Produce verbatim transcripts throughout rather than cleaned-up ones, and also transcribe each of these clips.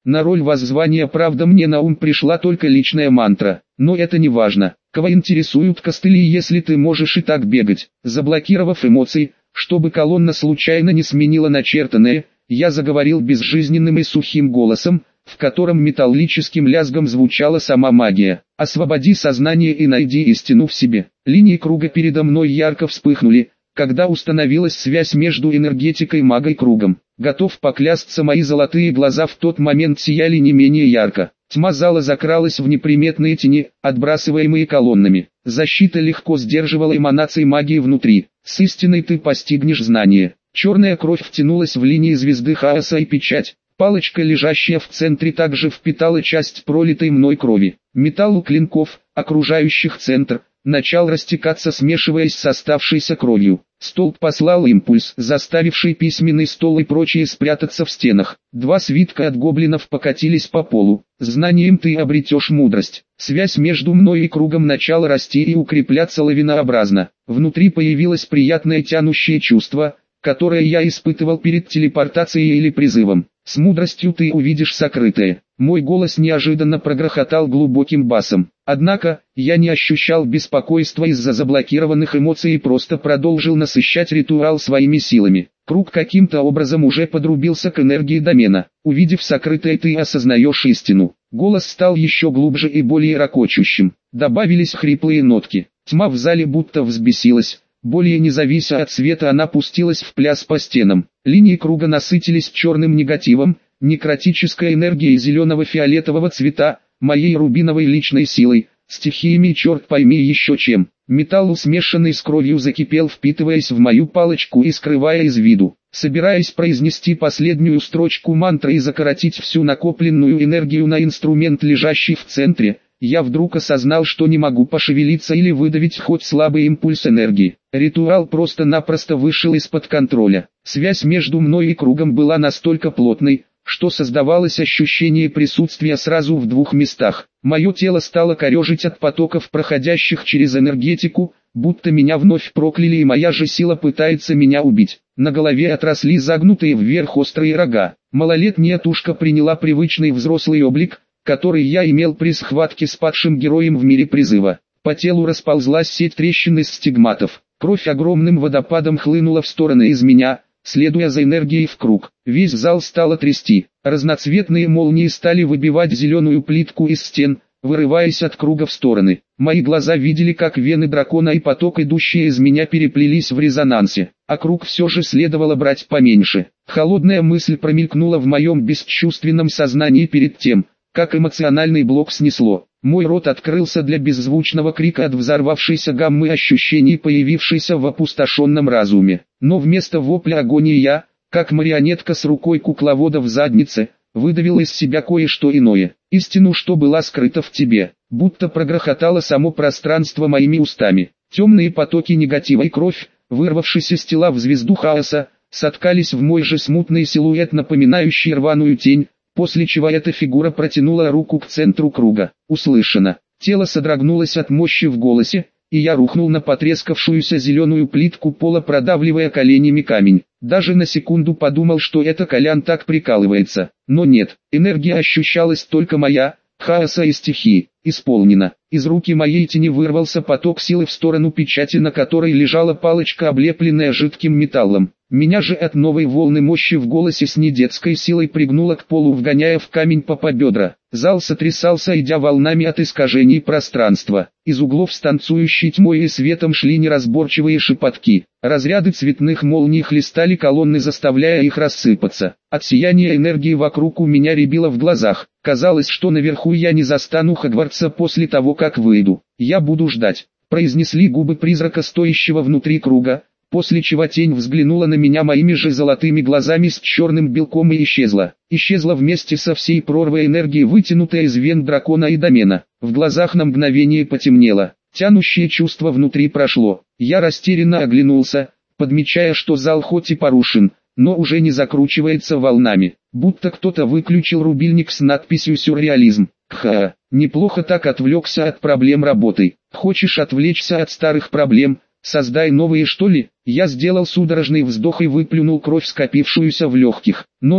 На роль воззвания правда мне на ум пришла только личная мантра, но это не важно. Кого интересуют костыли, если ты можешь и так бегать? Заблокировав эмоции, чтобы колонна случайно не сменила начертанное, я заговорил безжизненным и сухим голосом, в котором металлическим лязгом звучала сама магия. «Освободи сознание и найди истину в себе». Линии круга передо мной ярко вспыхнули, когда установилась связь между энергетикой мага и кругом. Готов поклясться, мои золотые глаза в тот момент сияли не менее ярко. Тьма зала закралась в неприметные тени, отбрасываемые колоннами. Защита легко сдерживала эманации магии внутри. С истиной ты постигнешь знание. Черная кровь втянулась в линии звезды хаоса и печать. Палочка, лежащая в центре, также впитала часть пролитой мной крови. Металл у клинков, окружающих центр, начал растекаться, смешиваясь с оставшейся кровью. Столб послал импульс, заставивший письменный стол и прочие спрятаться в стенах. Два свитка от гоблинов покатились по полу. Знанием ты обретешь мудрость. Связь между мной и кругом начала расти и укрепляться лавинообразно. Внутри появилось приятное тянущее чувство, которое я испытывал перед телепортацией или призывом. С мудростью ты увидишь сокрытое. Мой голос неожиданно прогрохотал глубоким басом. Однако, я не ощущал беспокойства из-за заблокированных эмоций и просто продолжил насыщать ритуал своими силами. Круг каким-то образом уже подрубился к энергии домена. Увидев сокрытое, ты осознаешь истину. Голос стал еще глубже и более ракочущим. Добавились хриплые нотки. Тьма в зале будто взбесилась. Более не завися от света, она пустилась в пляс по стенам. Линии круга насытились черным негативом, некротической энергией зелено-фиолетового цвета, моей рубиновой личной силой, стихиями и черт пойми еще чем. Металл, смешанный с кровью, закипел, впитываясь в мою палочку и скрывая из виду. Собираясь произнести последнюю строчку мантры и закоротить всю накопленную энергию на инструмент, лежащий в центре, я вдруг осознал, что не могу пошевелиться или выдавить хоть слабый импульс энергии. Ритуал просто-напросто вышел из-под контроля. Связь между мной и кругом была настолько плотной, что создавалось ощущение присутствия сразу в двух местах. Мое тело стало корежить от потоков, проходящих через энергетику, будто меня вновь прокляли и моя же сила пытается меня убить. На голове отросли загнутые вверх острые рога. Малолетняя тушка приняла привычный взрослый облик, который я имел при схватке с падшим героем в мире призыва. По телу расползлась сеть трещин из стигматов. Кровь огромным водопадом хлынула в стороны из меня, следуя за энергией в круг. Весь зал стало трясти. Разноцветные молнии стали выбивать зеленую плитку из стен, вырываясь от круга в стороны. Мои глаза видели, как вены дракона и поток, идущие из меня, переплелись в резонансе, а круг все же следовало брать поменьше. Холодная мысль промелькнула в моем бесчувственном сознании перед тем, как эмоциональный блок снесло. Мой рот открылся для беззвучного крика от взорвавшейся гаммы ощущений, появившейся в опустошенном разуме. Но вместо вопля агонии я, как марионетка с рукой кукловода в заднице, выдавил из себя кое-что иное. Истину, что была скрыта в тебе, будто прогрохотало само пространство моими устами. Темные потоки негатива и кровь, вырвавшись из тела в звезду хаоса, соткались в мой же смутный силуэт, напоминающий рваную тень, после чего эта фигура протянула руку к центру круга. Услышано. Тело содрогнулось от мощи в голосе, и я рухнул на потрескавшуюся зеленую плитку пола, продавливая коленями камень. Даже на секунду подумал, что это Колян так прикалывается. Но нет, энергия ощущалась только моя, хаоса и стихии. Исполнено. Из руки моей тени вырвался поток силы в сторону печати, на которой лежала палочка, облепленная жидким металлом. Меня же от новой волны мощи в голосе с недетской силой пригнуло к полу, вгоняя в камень по по бедра. Зал сотрясался, идя волнами от искажений пространства. Из углов с танцующей тьмой и светом шли неразборчивые шепотки. Разряды цветных молний хлестали колонны, заставляя их рассыпаться. От сияния энергии вокруг у меня рябило в глазах. Казалось, что наверху я не застану Хогвартса после того, как выйду. «Я буду ждать», — произнесли губы призрака, стоящего внутри круга, после чего тень взглянула на меня моими же золотыми глазами с черным белком и исчезла. Исчезла вместе со всей прорвой энергии, вытянутая из вен дракона и домена. В глазах на мгновение потемнело. Тянущее чувство внутри прошло. Я растерянно оглянулся, подмечая, что зал хоть и порушен, но уже не закручивается волнами. Будто кто-то выключил рубильник с надписью «Сюрреализм». Ха, неплохо так отвлекся от проблем работы. Хочешь отвлечься от старых проблем? Создай новые, что ли? Я сделал судорожный вздох и выплюнул кровь, скопившуюся в легких. Ноги,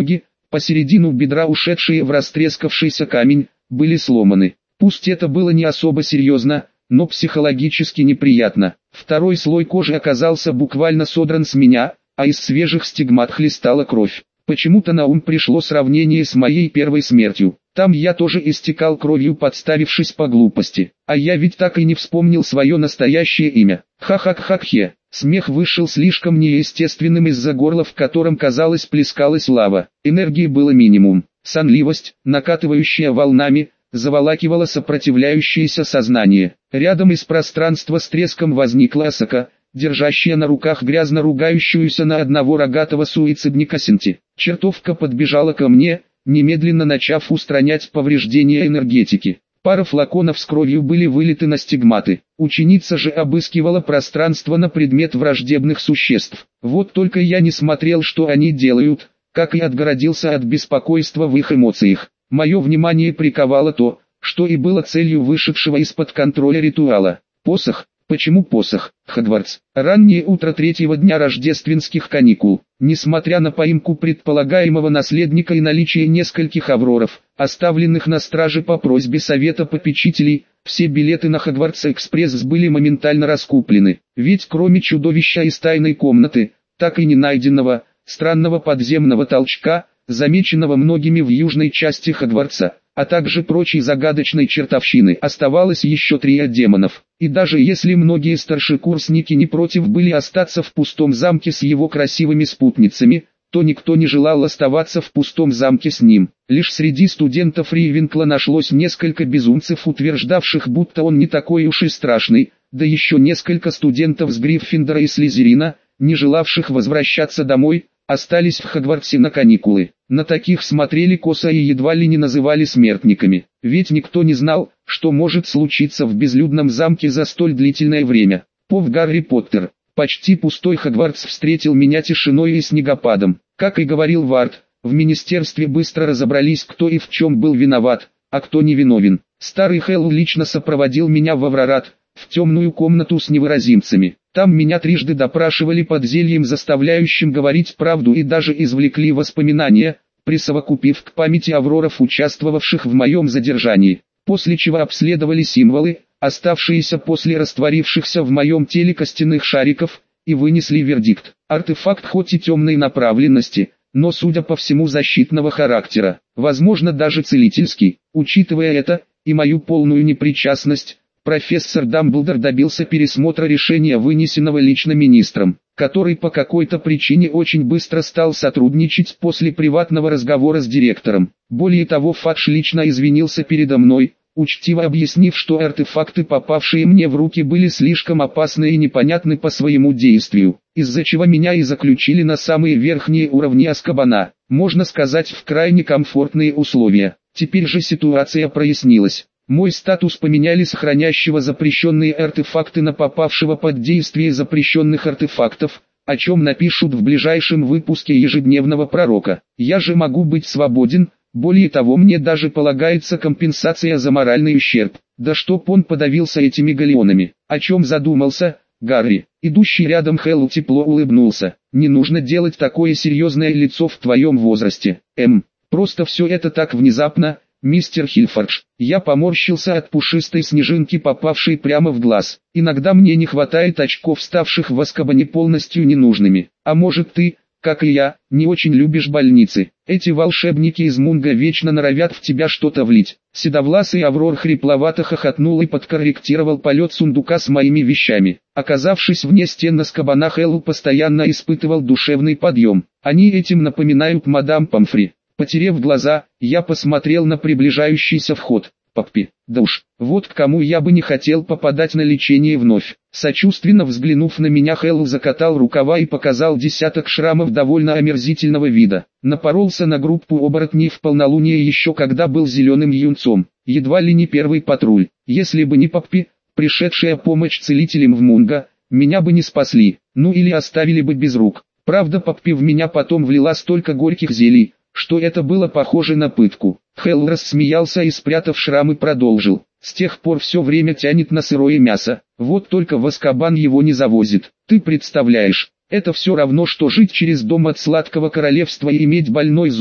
Посередину бедра ушедшие в растрескавшийся камень, были сломаны. Пусть это было не особо серьезно, но психологически неприятно. Второй слой кожи оказался буквально содран с меня, а из свежих стигмат хлестала кровь. Почему-то на ум пришло сравнение с моей первой смертью. Там я тоже истекал кровью, подставившись по глупости. А я ведь так и не вспомнил свое настоящее имя. Ха-ха-ха-хе. Смех вышел слишком неестественным из-за горла, в котором, казалось, плескалась лава. Энергии было минимум. Сонливость, накатывающая волнами, заволакивала сопротивляющееся сознание. Рядом из пространства с треском возникла Асака, держащая на руках грязно ругающуюся на одного рогатого суицидника Синти. Чертовка подбежала ко мне, немедленно начав устранять повреждения энергетики. Пара флаконов с кровью были вылиты на стигматы. Ученица же обыскивала пространство на предмет враждебных существ. Вот только я не смотрел, что они делают, как и отгородился от беспокойства в их эмоциях. Мое внимание приковало то, что и было целью вышедшего из-под контроля ритуала. Посох. Почему посох? Хогвартс. Раннее утро третьего дня рождественских каникул. Несмотря на поимку предполагаемого наследника и наличие нескольких авроров, оставленных на страже по просьбе совета попечителей, все билеты на Хогвартс-экспресс были моментально раскуплены. Ведь кроме чудовища из тайной комнаты, так и не найденного, странного подземного толчка, замеченного многими в южной части Хогвартса, а также прочей загадочной чертовщины, оставалось еще три от демонов. И даже если многие старшекурсники не против были остаться в пустом замке с его красивыми спутницами, то никто не желал оставаться в пустом замке с ним. Лишь среди студентов Ривенкла нашлось несколько безумцев, утверждавших, будто он не такой уж и страшный, да еще несколько студентов с Гриффиндора и Слизерина, не желавших возвращаться домой, остались в Хогвартсе на каникулы. На таких смотрели косо и едва ли не называли смертниками. Ведь никто не знал, что может случиться в безлюдном замке за столь длительное время. Пов Гарри Поттер. Почти пустой Хогвартс встретил меня тишиной и снегопадом. Как и говорил Вард, в министерстве быстро разобрались, кто и в чем был виноват, а кто не виновен. Старый Хэлл лично сопроводил меня в Аврорат, в темную комнату с невыразимцами. Там меня трижды допрашивали под зельем, заставляющим говорить правду, и даже извлекли воспоминания, присовокупив к памяти авроров, участвовавших в моем задержании. После чего обследовали символы, оставшиеся после растворившихся в моем теле костяных шариков, и вынесли вердикт. Артефакт хоть и темной направленности, но, судя по всему, защитного характера, возможно даже целительский. Учитывая это, и мою полную непричастность, профессор Дамблдор добился пересмотра решения, вынесенного лично министром, который по какой-то причине очень быстро стал сотрудничать после приватного разговора с директором. Более того, Фадж лично извинился передо мной, учтиво объяснив, что артефакты, попавшие мне в руки, были слишком опасны и непонятны по своему действию, из-за чего меня и заключили на самые верхние уровни Азкабана, можно сказать, в крайне комфортные условия. Теперь же ситуация прояснилась. Мой статус поменяли с хранящего запрещенные артефакты на попавшего под действие запрещенных артефактов, о чем напишут в ближайшем выпуске ежедневного пророка. Я же могу быть свободен, более того, мне даже полагается компенсация за моральный ущерб. Да чтоб он подавился этими галеонами. О чем задумался, Гарри? Идущий рядом Хэлл тепло улыбнулся. Не нужно делать такое серьезное лицо в твоем возрасте. Эм, просто все это так внезапно. Мистер Хильфордж, я поморщился от пушистой снежинки, попавшей прямо в глаз. Иногда мне не хватает очков, ставших в Азкабане полностью ненужными. А может, ты, как и я, не очень любишь больницы? Эти волшебники из Мунга вечно норовят в тебя что-то влить. Седовласый Аврор хрипловато хохотнул и подкорректировал полет сундука с моими вещами. Оказавшись вне стен Азкабана, Хэлл постоянно испытывал душевный подъем. Они этим напоминают мадам Помфри. Потерев глаза, я посмотрел на приближающийся вход. Поппи, да уж, вот к кому я бы не хотел попадать на лечение вновь. Сочувственно взглянув на меня, Хэлл закатал рукава и показал десяток шрамов довольно омерзительного вида. Напоролся на группу оборотней в полнолуние еще когда был зеленым юнцом. Едва ли не первый патруль. Если бы не Поппи, пришедшая помощь целителям в Мунга, меня бы не спасли, ну или оставили бы без рук. Правда, Поппи в меня потом влила столько горьких зелий, что это было похоже на пытку. Хэлл рассмеялся и, спрятав шрамы, продолжил. С тех пор все время тянет на сырое мясо, вот только в Азкабан его не завозит. Ты представляешь, это все равно, что жить через дом от сладкого королевства и иметь больной зуб,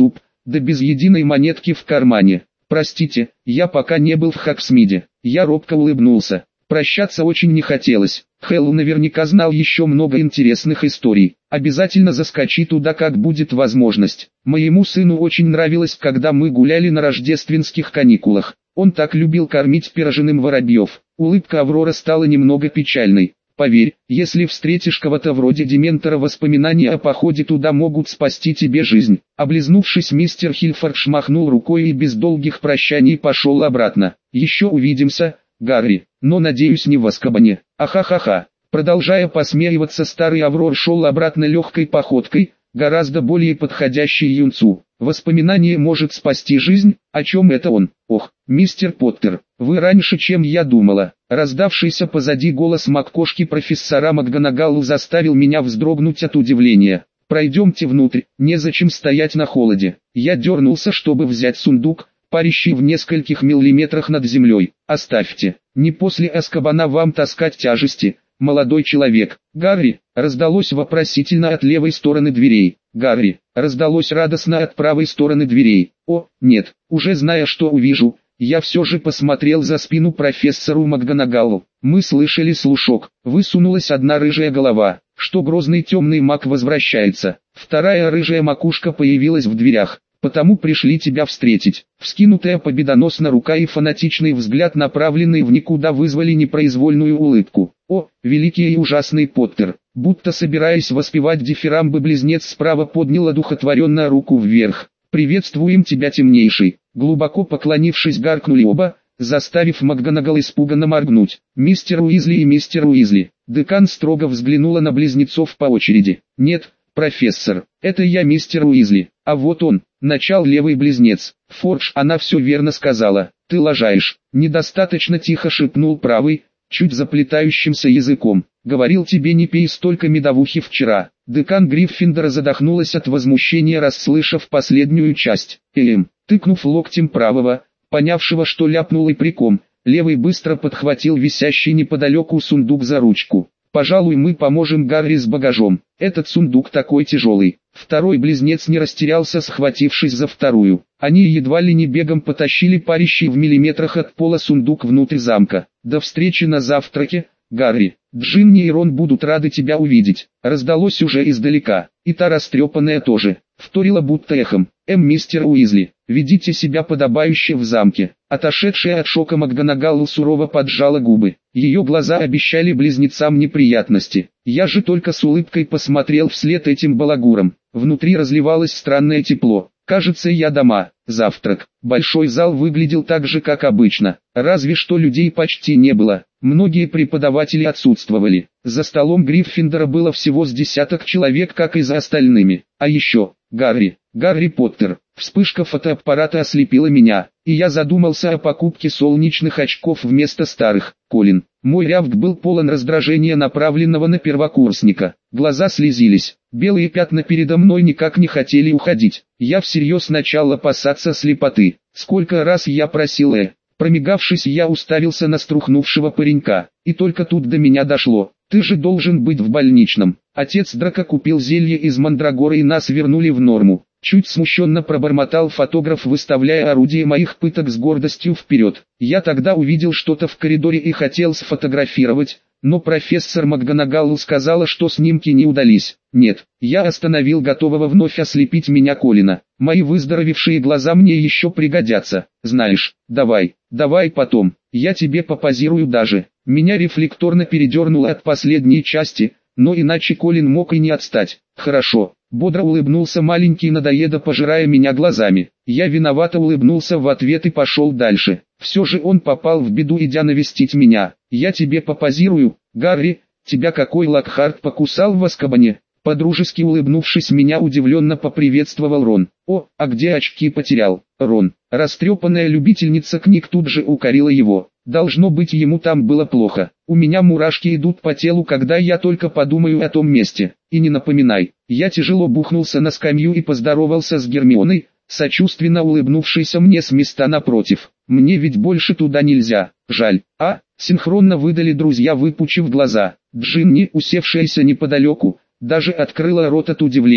да без единой монетки в кармане. Простите, я пока не был в Хоксмиде. Я робко улыбнулся. Прощаться очень не хотелось. Хэллоу наверняка знал еще много интересных историй. Обязательно заскочи туда, как будет возможность. Моему сыну очень нравилось, когда мы гуляли на рождественских каникулах. Он так любил кормить пирожным воробьев. Улыбка Аврора стала немного печальной. Поверь, если встретишь кого-то вроде Дементора, воспоминания о походе туда могут спасти тебе жизнь. Облизнувшись, мистер Хильфорд шмахнул рукой и без долгих прощаний пошел обратно. Еще увидимся, Гарри, но надеюсь не в Азкабане. Ахахаха. Продолжая посмеиваться, старый Аврор шел обратно легкой походкой, гораздо более подходящей юнцу. Воспоминание может спасти жизнь, о чем это он? Ох, мистер Поттер, вы раньше, чем я думала. Раздавшийся позади голос МакКошки профессора МакГонагалл заставил меня вздрогнуть от удивления. Пройдемте внутрь, незачем стоять на холоде. Я дернулся, чтобы взять сундук, парящий в нескольких миллиметрах над землей. Оставьте, не после Азкабана вам таскать тяжести, молодой человек. Гарри, раздалось вопросительно от левой стороны дверей. Гарри, раздалось радостно от правой стороны дверей. О, нет, уже зная, что увижу, я все же посмотрел за спину профессору МакГонагаллу. Мы слышали слушок, высунулась одна рыжая голова, что грозный темный маг возвращается. Вторая рыжая макушка появилась в дверях. Потому пришли тебя встретить. Вскинутая победоносно рука и фанатичный взгляд, направленный в никуда, вызвали непроизвольную улыбку. О, великий и ужасный Поттер! Будто собираясь воспевать дифирамбы, близнец справа поднял одухотворенно руку вверх. «Приветствуем тебя, темнейший!» Глубоко поклонившись, гаркнули оба, заставив МакГонагалл испуганно моргнуть. «Мистер Уизли и мистер Уизли!» Декан строго взглянула на близнецов по очереди. «Нет, профессор, это я, мистер Уизли, а вот он». Начал левый близнец. «Фордж, она все верно сказала, ты лажаешь». Недостаточно тихо шепнул правый, чуть заплетающимся языком. «Говорил тебе, не пей столько медовухи вчера». Декан Гриффиндора задохнулась от возмущения, расслышав последнюю часть. «Эм», тыкнув локтем правого, понявшего, что ляпнул и приком, левый быстро подхватил висящий неподалеку сундук за ручку. «Пожалуй, мы поможем Гарри с багажом. Этот сундук такой тяжелый». Второй близнец не растерялся, схватившись за вторую. Они едва ли не бегом потащили парящий в миллиметрах от пола сундук внутрь замка. «До встречи на завтраке, Гарри. Джинни и Рон будут рады тебя увидеть». Раздалось уже издалека. И та растрепанная тоже. Вторила будто эхом. «Эм, мистер Уизли, ведите себя подобающе в замке». Отошедшая от шока МакГонагалл сурово поджала губы. Ее глаза обещали близнецам неприятности. Я же только с улыбкой посмотрел вслед этим балагурам. Внутри разливалось странное тепло. Кажется, я дома. Завтрак. Большой зал выглядел так же, как обычно. Разве что людей почти не было. Многие преподаватели отсутствовали. За столом Гриффиндора было всего с десяток человек, как и за остальными. А еще, Гарри, Гарри Поттер. Вспышка фотоаппарата ослепила меня, и я задумался о покупке солнечных очков вместо старых. Колин. Мой рявк был полон раздражения, направленного на первокурсника. Глаза слезились. Белые пятна передо мной никак не хотели уходить. Я всерьез начал опасаться слепоты. Сколько раз я просил э. Промигавшись, я уставился на струхнувшего паренька. И только тут до меня дошло. Ты же должен быть в больничном. Отец Драко купил зелье из мандрагоры, и нас вернули в норму. Чуть смущенно пробормотал фотограф, выставляя орудие моих пыток с гордостью вперед. Я тогда увидел что-то в коридоре и хотел сфотографировать, но профессор МакГонагалл сказала, что снимки не удались. Нет, я остановил готового вновь ослепить меня Колина. Мои выздоровевшие глаза мне еще пригодятся. Знаешь, давай, давай потом, я тебе попозирую даже. Меня рефлекторно передернуло от последней части, но иначе Колин мог и не отстать. Хорошо. Бодро улыбнулся маленький надоеда, пожирая меня глазами. Я виновато улыбнулся в ответ и пошел дальше. Все же он попал в беду, идя навестить меня. Я тебе попозирую, Гарри, тебя какой Локхарт покусал в Азкабане? Подружески улыбнувшись, меня удивленно поприветствовал Рон. О, а где очки потерял? Рон. Растрепанная любительница книг тут же укорила его. Должно быть, ему там было плохо. У меня мурашки идут по телу, когда я только подумаю о том месте. И не напоминай. Я тяжело бухнулся на скамью и поздоровался с Гермионой, сочувственно улыбнувшейся мне с места напротив. Мне ведь больше туда нельзя. Жаль. А, синхронно выдали друзья, выпучив глаза. Джинни, усевшаяся неподалеку, даже открыла рот от удивления.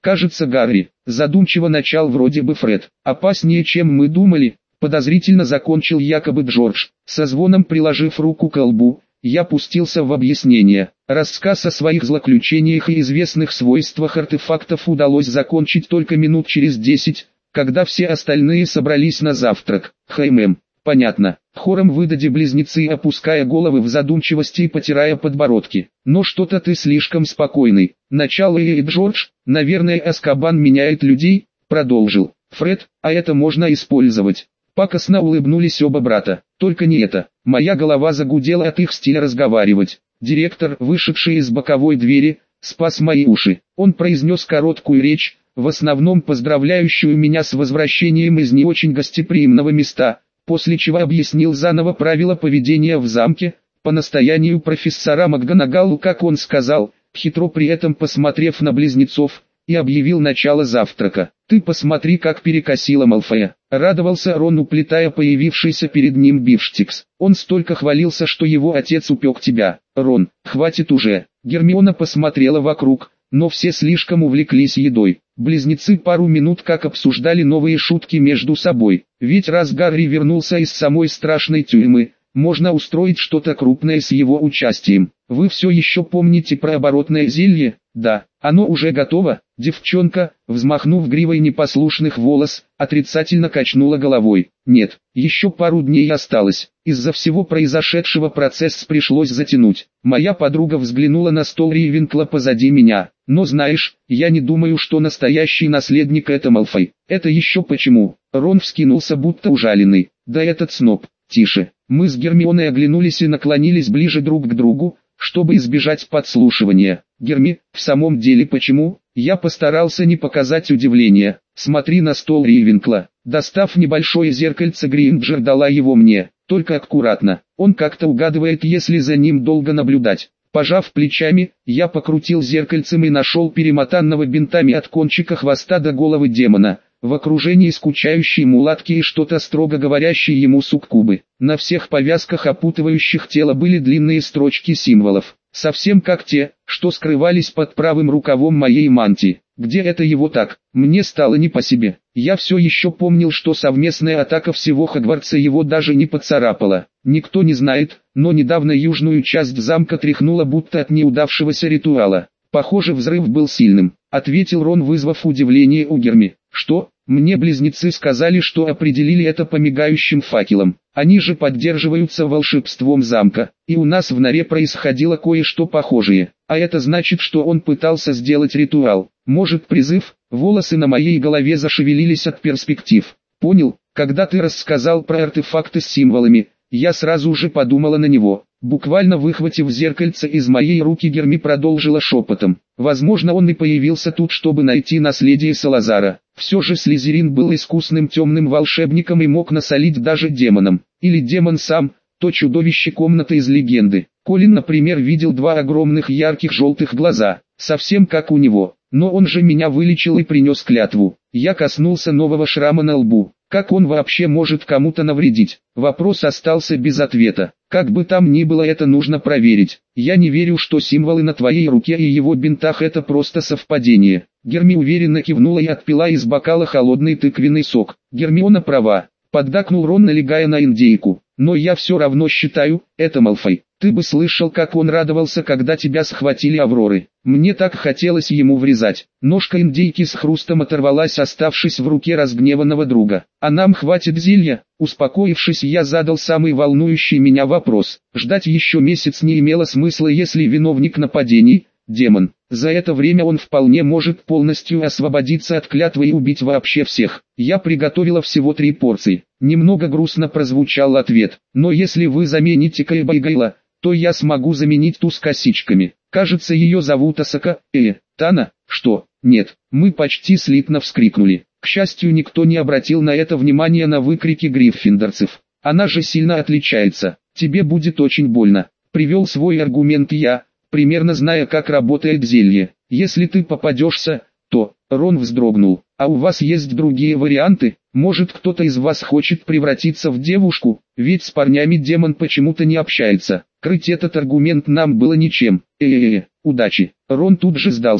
Кажется, Гарри, задумчиво начал вроде бы Фред. Опаснее, чем мы думали, подозрительно закончил якобы Джордж. Со звоном приложив руку к лбу, я пустился в объяснение. Рассказ о своих злоключениях и известных свойствах артефактов удалось закончить только минут через десять, когда все остальные собрались на завтрак. Хэм, понятно. Хором выдали близнецы, опуская головы в задумчивости и потирая подбородки. Но что-то ты слишком спокойный. Начало и Джордж, наверное, Азкабан меняет людей, продолжил Фред, а это можно использовать. Пакостно улыбнулись оба брата. Только не это. Моя голова загудела от их стиля разговаривать. Директор, вышедший из боковой двери, спас мои уши. Он произнес короткую речь, в основном поздравляющую меня с возвращением из не очень гостеприимного места, после чего объяснил заново правила поведения в замке, по настоянию профессора МакГонагалл, как он сказал, хитро при этом посмотрев на близнецов, и объявил начало завтрака. «Ты посмотри, как перекосило Малфоя», — радовался Рон, уплетая появившийся перед ним бифштекс. «Он столько хвалился, что его отец упек тебя». «Рон, хватит уже». Гермиона посмотрела вокруг, но все слишком увлеклись едой. Близнецы пару минут как обсуждали новые шутки между собой. Ведь раз Гарри вернулся из самой страшной тюрьмы, можно устроить что-то крупное с его участием. Вы все еще помните про оборотное зелье? Да, оно уже готово. Девчонка, взмахнув гривой непослушных волос, отрицательно качнула головой. Нет, еще пару дней осталось. Из-за всего произошедшего процесс пришлось затянуть. Моя подруга взглянула на стол Рейвенкла позади меня. Но знаешь, я не думаю, что настоящий наследник это Малфой. Это еще почему? Рон вскинулся, будто ужаленный. Да этот сноб. Тише. Мы с Гермионой оглянулись и наклонились ближе друг к другу, чтобы избежать подслушивания. Герми, в самом деле почему? Я постарался не показать удивления. Смотри на стол Рейвенкла. Достав небольшое зеркальце, Гринджер дала его мне. Только аккуратно. Он как-то угадывает, если за ним долго наблюдать. Пожав плечами, я покрутил зеркальцем и нашел перемотанного бинтами от кончика хвоста до головы демона, в окружении скучающей мулатки и что-то строго говорящей ему суккубы. На всех повязках, опутывающих тело, были длинные строчки символов, совсем как те, что скрывались под правым рукавом моей мантии. Где это его так? Мне стало не по себе. Я все еще помнил, что совместная атака всего Хогвартса его даже не поцарапала. Никто не знает, но недавно южную часть замка тряхнуло будто от неудавшегося ритуала. Похоже, взрыв был сильным, ответил Рон, вызвав удивление у Герми. Что? Мне близнецы сказали, что определили это по мигающим факелам. Они же поддерживаются волшебством замка, и у нас в норе происходило кое-что похожее. А это значит, что он пытался сделать ритуал. Может, призыв? Волосы на моей голове зашевелились от перспектив. Понял, когда ты рассказал про артефакты с символами, я сразу же подумала на него. Буквально выхватив зеркальце из моей руки, Герми продолжила шепотом. Возможно, он и появился тут, чтобы найти наследие Салазара. Все же Слизерин был искусным темным волшебником и мог насолить даже демонам. Или демон сам, то чудовище комнаты из легенды. Колин, например, видел два огромных ярких желтых глаза, совсем как у него. Но он же меня вылечил и принес клятву. Я коснулся нового шрама на лбу. Как он вообще может кому-то навредить? Вопрос остался без ответа. Как бы там ни было, это нужно проверить. Я не верю, что символы на твоей руке и его бинтах это просто совпадение. Герми уверенно кивнула и отпила из бокала холодный тыквенный сок. Гермиона права. Поддакнул Рон, налегая на индейку. Но я все равно считаю, это Малфой. Ты бы слышал, как он радовался, когда тебя схватили Авроры. Мне так хотелось ему врезать. Ножка индейки с хрустом оторвалась, оставшись в руке разгневанного друга. А нам хватит зелья? Успокоившись, я задал самый волнующий меня вопрос. Ждать еще месяц не имело смысла, если виновник нападений – демон. За это время он вполне может полностью освободиться от клятвы и убить вообще всех. Я приготовила всего три порции. Немного грустно прозвучал ответ. Но если вы замените Кэба и Гайла, то я смогу заменить ту с косичками. Кажется, ее зовут Асака. Э, Тана? Что? Нет. Мы почти слитно вскрикнули. К счастью, никто не обратил на это внимания, на выкрики гриффиндорцев. Она же сильно отличается. Тебе будет очень больно. Привел свой аргумент я, примерно зная, как работает зелье. Если ты попадешься, то... Рон вздрогнул. А у вас есть другие варианты? Может, кто-то из вас хочет превратиться в девушку? Ведь с парнями демон почему-то не общается. Крыть этот аргумент нам было ничем. Э-э-э, удачи. Рон тут же сдался.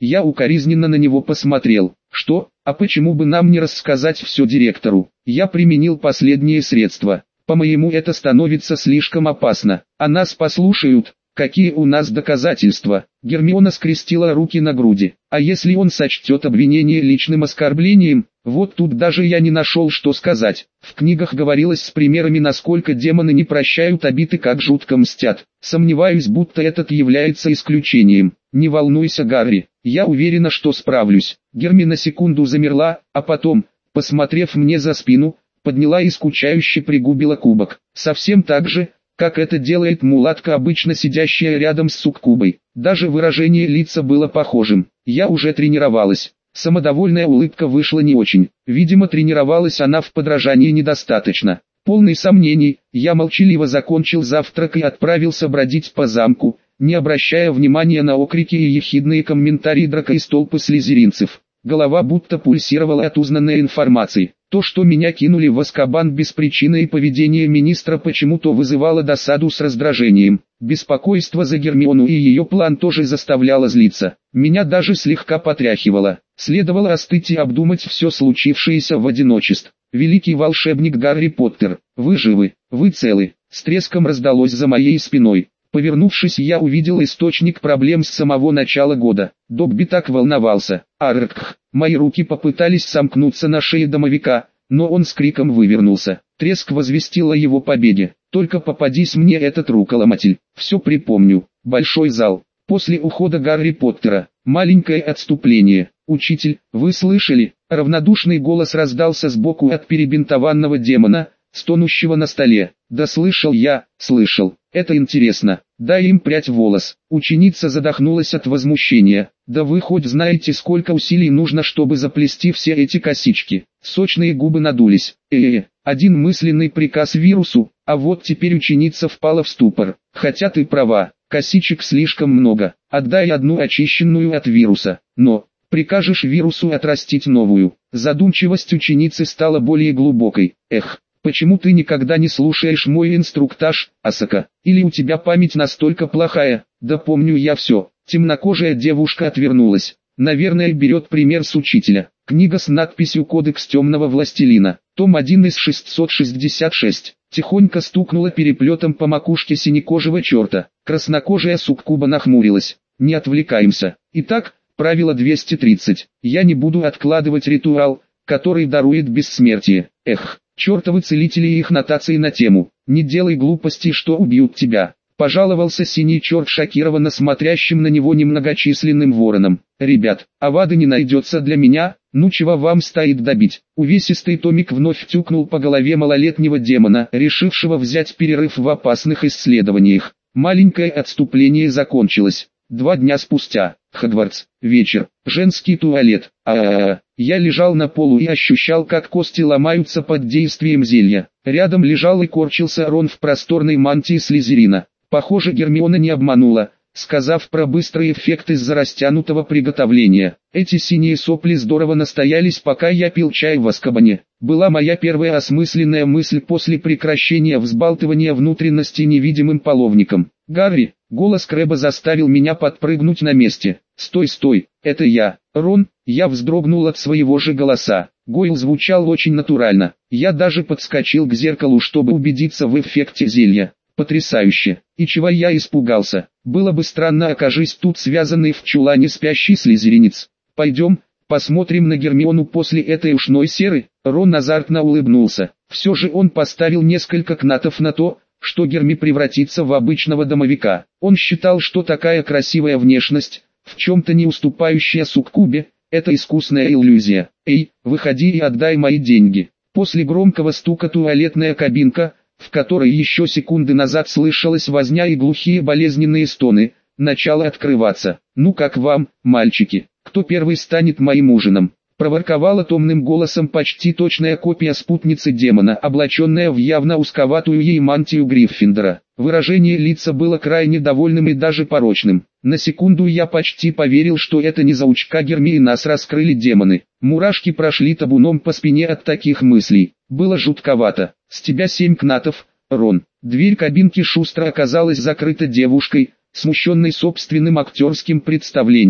Я укоризненно на него посмотрел. Что? А почему бы нам не рассказать все директору? Я применил последние средства. По-моему, это становится слишком опасно. А нас послушают. Какие у нас доказательства? Гермиона скрестила руки на груди. А если он сочтет обвинение личным оскорблением? Вот тут даже я не нашел, что сказать. В книгах говорилось с примерами, насколько демоны не прощают обид и как жутко мстят. Сомневаюсь, будто этот является исключением. Не волнуйся, Гарри, я уверена, что справлюсь. Герми на секунду замерла, а потом, посмотрев мне за спину, подняла и скучающе пригубила кубок. Совсем так же, как это делает мулатка, обычно сидящая рядом с суккубой. Даже выражение лица было похожим. Я уже тренировалась. Самодовольная улыбка вышла не очень. Видимо, тренировалась она в подражании недостаточно. Полный сомнений, я молчаливо закончил завтрак и отправился бродить по замку, не обращая внимания на окрики и ехидные комментарии Драко из толпы слизеринцев. Голова будто пульсировала от узнанной информации. То, что меня кинули в Азкабан без причины, и поведение министра почему-то вызывало досаду с раздражением. Беспокойство за Гермиону и ее план тоже заставляло злиться. Меня даже слегка потряхивало. Следовало остыть и обдумать все случившееся в одиночестве. «Великий волшебник Гарри Поттер, вы живы, вы целы?» С треском раздалось за моей спиной. Повернувшись, я увидел источник проблем с самого начала года. Добби так волновался. Арргх. Мои руки попытались сомкнуться на шее домовика, но он с криком вывернулся. Треск возвестил о его победе. Только попадись мне этот руколоматель. Все припомню. Большой зал. После ухода Гарри Поттера. Маленькое отступление. «Учитель, вы слышали?» Равнодушный голос раздался сбоку от перебинтованного демона, стонущего на столе. «Да слышал я, слышал. Это интересно. Дай им прядь волос». Ученица задохнулась от возмущения. «Да вы хоть знаете, сколько усилий нужно, чтобы заплести все эти косички?» Сочные губы надулись. «Э-э, один мысленный приказ вирусу, а вот теперь ученица впала в ступор. Хотя ты права, косичек слишком много. Отдай одну очищенную от вируса. Но, прикажешь вирусу отрастить новую». Задумчивость ученицы стала более глубокой. «Эх. Почему ты никогда не слушаешь мой инструктаж, Асака? Или у тебя память настолько плохая?» «Да помню я все». Темнокожая девушка отвернулась. Наверное, берет пример с учителя. Книга с надписью «Кодекс темного властелина», том один из шестьсот шестьдесят шесть. Тихонько стукнула переплетом по макушке синекожего черта. Краснокожая суккуба нахмурилась. «Не отвлекаемся. Итак, правило двести тридцать. Я не буду откладывать ритуал, который дарует бессмертие. Эх. Чертовы целители и их нотации на тему «Не делай глупостей, что убьют тебя», пожаловался синий черт шокированно смотрящим на него немногочисленным вороном. «Ребят, авады не найдется для меня, ну чего вам стоит добить?» Увесистый томик вновь тюкнул по голове малолетнего демона, решившего взять перерыв в опасных исследованиях. Маленькое отступление закончилось. Два дня спустя. Хогвартс. Вечер. Женский туалет. А-а-а. Я лежал на полу и ощущал, как кости ломаются под действием зелья. Рядом лежал и корчился Рон в просторной мантии слизерина. Похоже, Гермиона не обманула, сказав про быстрый эффект из-за растянутого приготовления. Эти синие сопли здорово настоялись, пока я пил чай в Азкабане. Была моя первая осмысленная мысль после прекращения взбалтывания внутренности невидимым половником. «Гарри!» Голос Крэба заставил меня подпрыгнуть на месте. «Стой, стой, это я, Рон!» Я вздрогнул от своего же голоса. Гойл звучал очень натурально. Я даже подскочил к зеркалу, чтобы убедиться в эффекте зелья. Потрясающе. И чего я испугался? Было бы странно, окажись тут связанный в чулане спящий слизеринец. «Пойдем, посмотрим на Гермиону после этой ушной серы». Рон азартно улыбнулся. Все же он поставил несколько кнатов на то, что Герми превратится в обычного домовика. Он считал, что такая красивая внешность, в чем-то не уступающая суккубе, это искусная иллюзия. «Эй, выходи и отдай мои деньги». После громкого стука туалетная кабинка, в которой еще секунды назад слышалась возня и глухие болезненные стоны, начала открываться. «Ну как вам, мальчики, кто первый станет моим ужином?» Проворковала томным голосом почти точная копия спутницы демона, облаченная в явно узковатую ей мантию Гриффиндора. Выражение лица было крайне довольным и даже порочным. На секунду я почти поверил, что это не заучка Герми и нас раскрыли демоны. Мурашки прошли табуном по спине от таких мыслей. Было жутковато. «С тебя семь кнатов, Рон». Дверь кабинки шустро оказалась закрыта девушкой, смущенной собственным актерским представлением.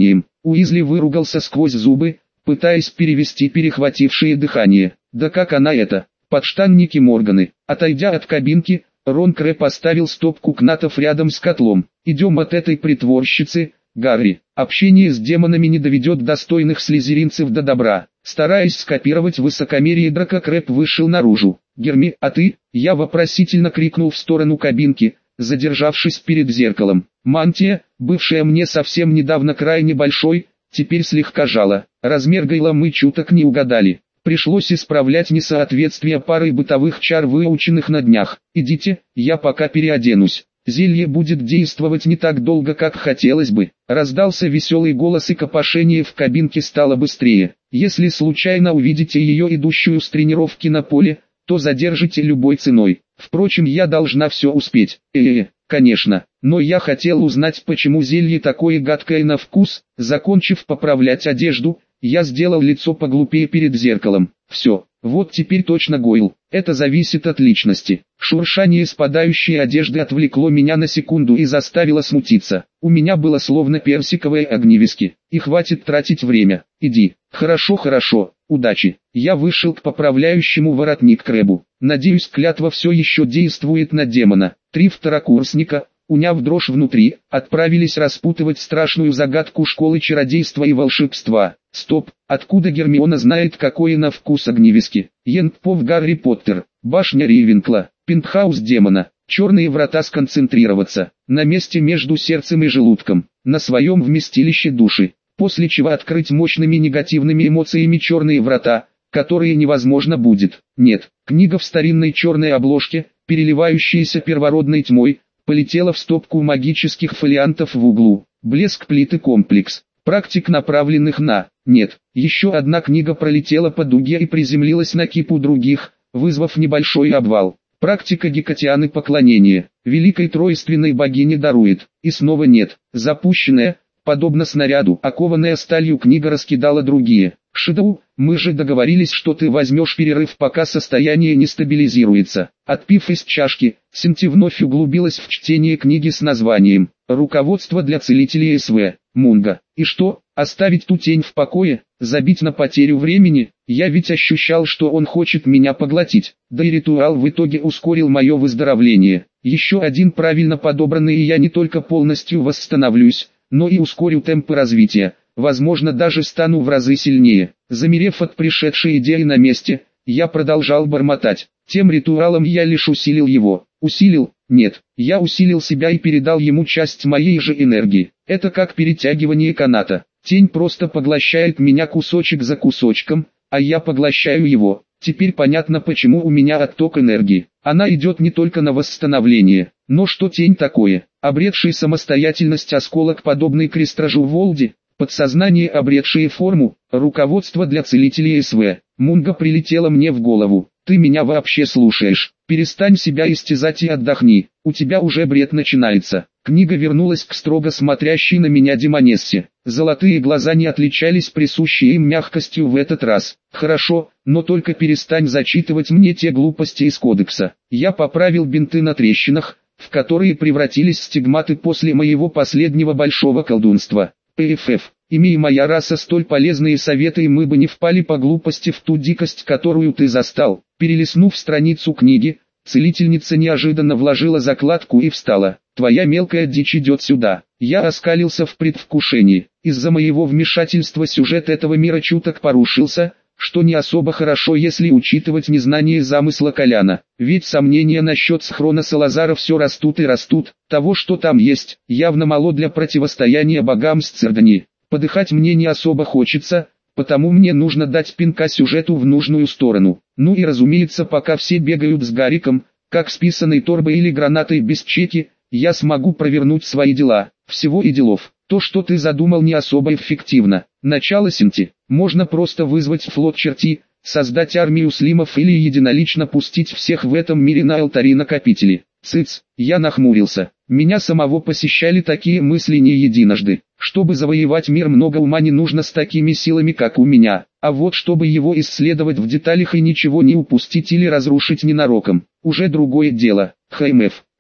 Уизли выругался сквозь зубы, пытаясь перевести перехватившее дыхание. Да как она это? Подштанники Морганы. Отойдя от кабинки, Рон Крэб поставил стопку кнатов рядом с котлом. «Идем от этой притворщицы, Гарри. Общение с демонами не доведет достойных слизеринцев до добра». Стараясь скопировать высокомерие Драка, Крэб вышел наружу. «Герми, а ты?» Я вопросительно крикнул в сторону кабинки, задержавшись перед зеркалом. Мантия, бывшая мне совсем недавно крайне большой, теперь слегка жала. Размер гайла мы чуток не угадали. Пришлось исправлять несоответствие парой бытовых чар, выученных на днях. «Идите, я пока переоденусь. Зелье будет действовать не так долго, как хотелось бы». Раздался веселый голос, и копошение в кабинке стало быстрее. «Если случайно увидите ее, идущую с тренировки на поле, то задержите любой ценой. Впрочем, я должна все успеть». Э-э, конечно, но я хотел узнать, почему зелье такое гадкое на вкус. Закончив поправлять одежду, я сделал лицо поглупее перед зеркалом. Все, вот теперь точно Гойл. Это зависит от личности. Шуршание спадающей одежды отвлекло меня на секунду и заставило смутиться. У меня было словно персиковые огневиски. И хватит тратить время. Иди. Хорошо, хорошо. Удачи. Я вышел к поправляющему воротник Крэбу. Надеюсь, клятва все еще действует на демона. Три второкурсника, уняв дрожь внутри, отправились распутывать страшную загадку школы чародейства и волшебства. Стоп, откуда Гермиона знает, какое на вкус огневиски? Ендпов Гарри Поттер, башня Рейвенкла, пентхаус демона, черные врата, сконцентрироваться, на месте между сердцем и желудком, на своем вместилище души, после чего открыть мощными негативными эмоциями черные врата, которые невозможно будет. Нет, книга в старинной черной обложке, переливающаяся первородной тьмой, полетела в стопку магических фолиантов в углу. Блеск плиты комплекс. Практик, направленных на... Нет, еще одна книга пролетела по дуге и приземлилась на кипу других, вызвав небольшой обвал. Практика Гекатианы, поклонение. Великой Тройственной богине дарует. И снова нет. Запущенная, подобно снаряду, окованная сталью книга раскидала другие. Шидоу, мы же договорились, что ты возьмешь перерыв, пока состояние не стабилизируется. Отпив из чашки, Синти вновь углубилась в чтение книги с названием «Руководство для целителей СВ. Мунга». И что, оставить ту тень в покое, забить на потерю времени? Я ведь ощущал, что он хочет меня поглотить. Да и ритуал в итоге ускорил мое выздоровление. Еще один правильно подобранный, и я не только полностью восстановлюсь, но и ускорю темпы развития. Возможно, даже стану в разы сильнее. Замерев от пришедшей идеи на месте, я продолжал бормотать. Тем ритуалом я лишь усилил его. Усилил? Нет, я усилил себя и передал ему часть моей же энергии. Это как перетягивание каната. Тень просто поглощает меня кусочек за кусочком, а я поглощаю его. Теперь понятно, почему у меня отток энергии. Она идет не только на восстановление. Но что тень такое? Обретший самостоятельность осколок, подобный крестражу Волди? Подсознание, обретшее форму, руководство для целителей СВ. Мунга прилетела мне в голову. Ты меня вообще слушаешь? Перестань себя истязать и отдохни. У тебя уже бред начинается. Книга вернулась к строго смотрящей на меня демонессе. Золотые глаза не отличались присущей им мягкостью в этот раз. Хорошо, но только перестань зачитывать мне те глупости из кодекса. Я поправил бинты на трещинах, в которые превратились стигматы после моего последнего большого колдунства. ПФФ, имея моя раса столь полезные советы, и мы бы не впали по глупости в ту дикость, которую ты застал. Перелистнув страницу книги, целительница неожиданно вложила закладку и встала. Твоя мелкая дичь идет сюда. Я оскалился в предвкушении. Из-за моего вмешательства сюжет этого мира чуток порушился, что не особо хорошо, если учитывать незнание замысла Коляна. Ведь сомнения насчет схрона Салазара все растут и растут. Того, что там есть, явно мало для противостояния богам с Цердани. Подыхать мне не особо хочется, потому мне нужно дать пинка сюжету в нужную сторону. Ну и разумеется, пока все бегают с Гариком, как с писаной торбой или гранатой без чеки, я смогу провернуть свои дела. Всего и делов. То, что ты задумал, не особо эффективно. Начало Синти. Можно просто вызвать флот черти, создать армию слимов или единолично пустить всех в этом мире на алтари накопители. Цыц, я нахмурился. Меня самого посещали такие мысли не единожды. Чтобы завоевать мир, много ума не нужно с такими силами, как у меня. А вот чтобы его исследовать в деталях и ничего не упустить или разрушить ненароком, уже другое дело. ХМФ.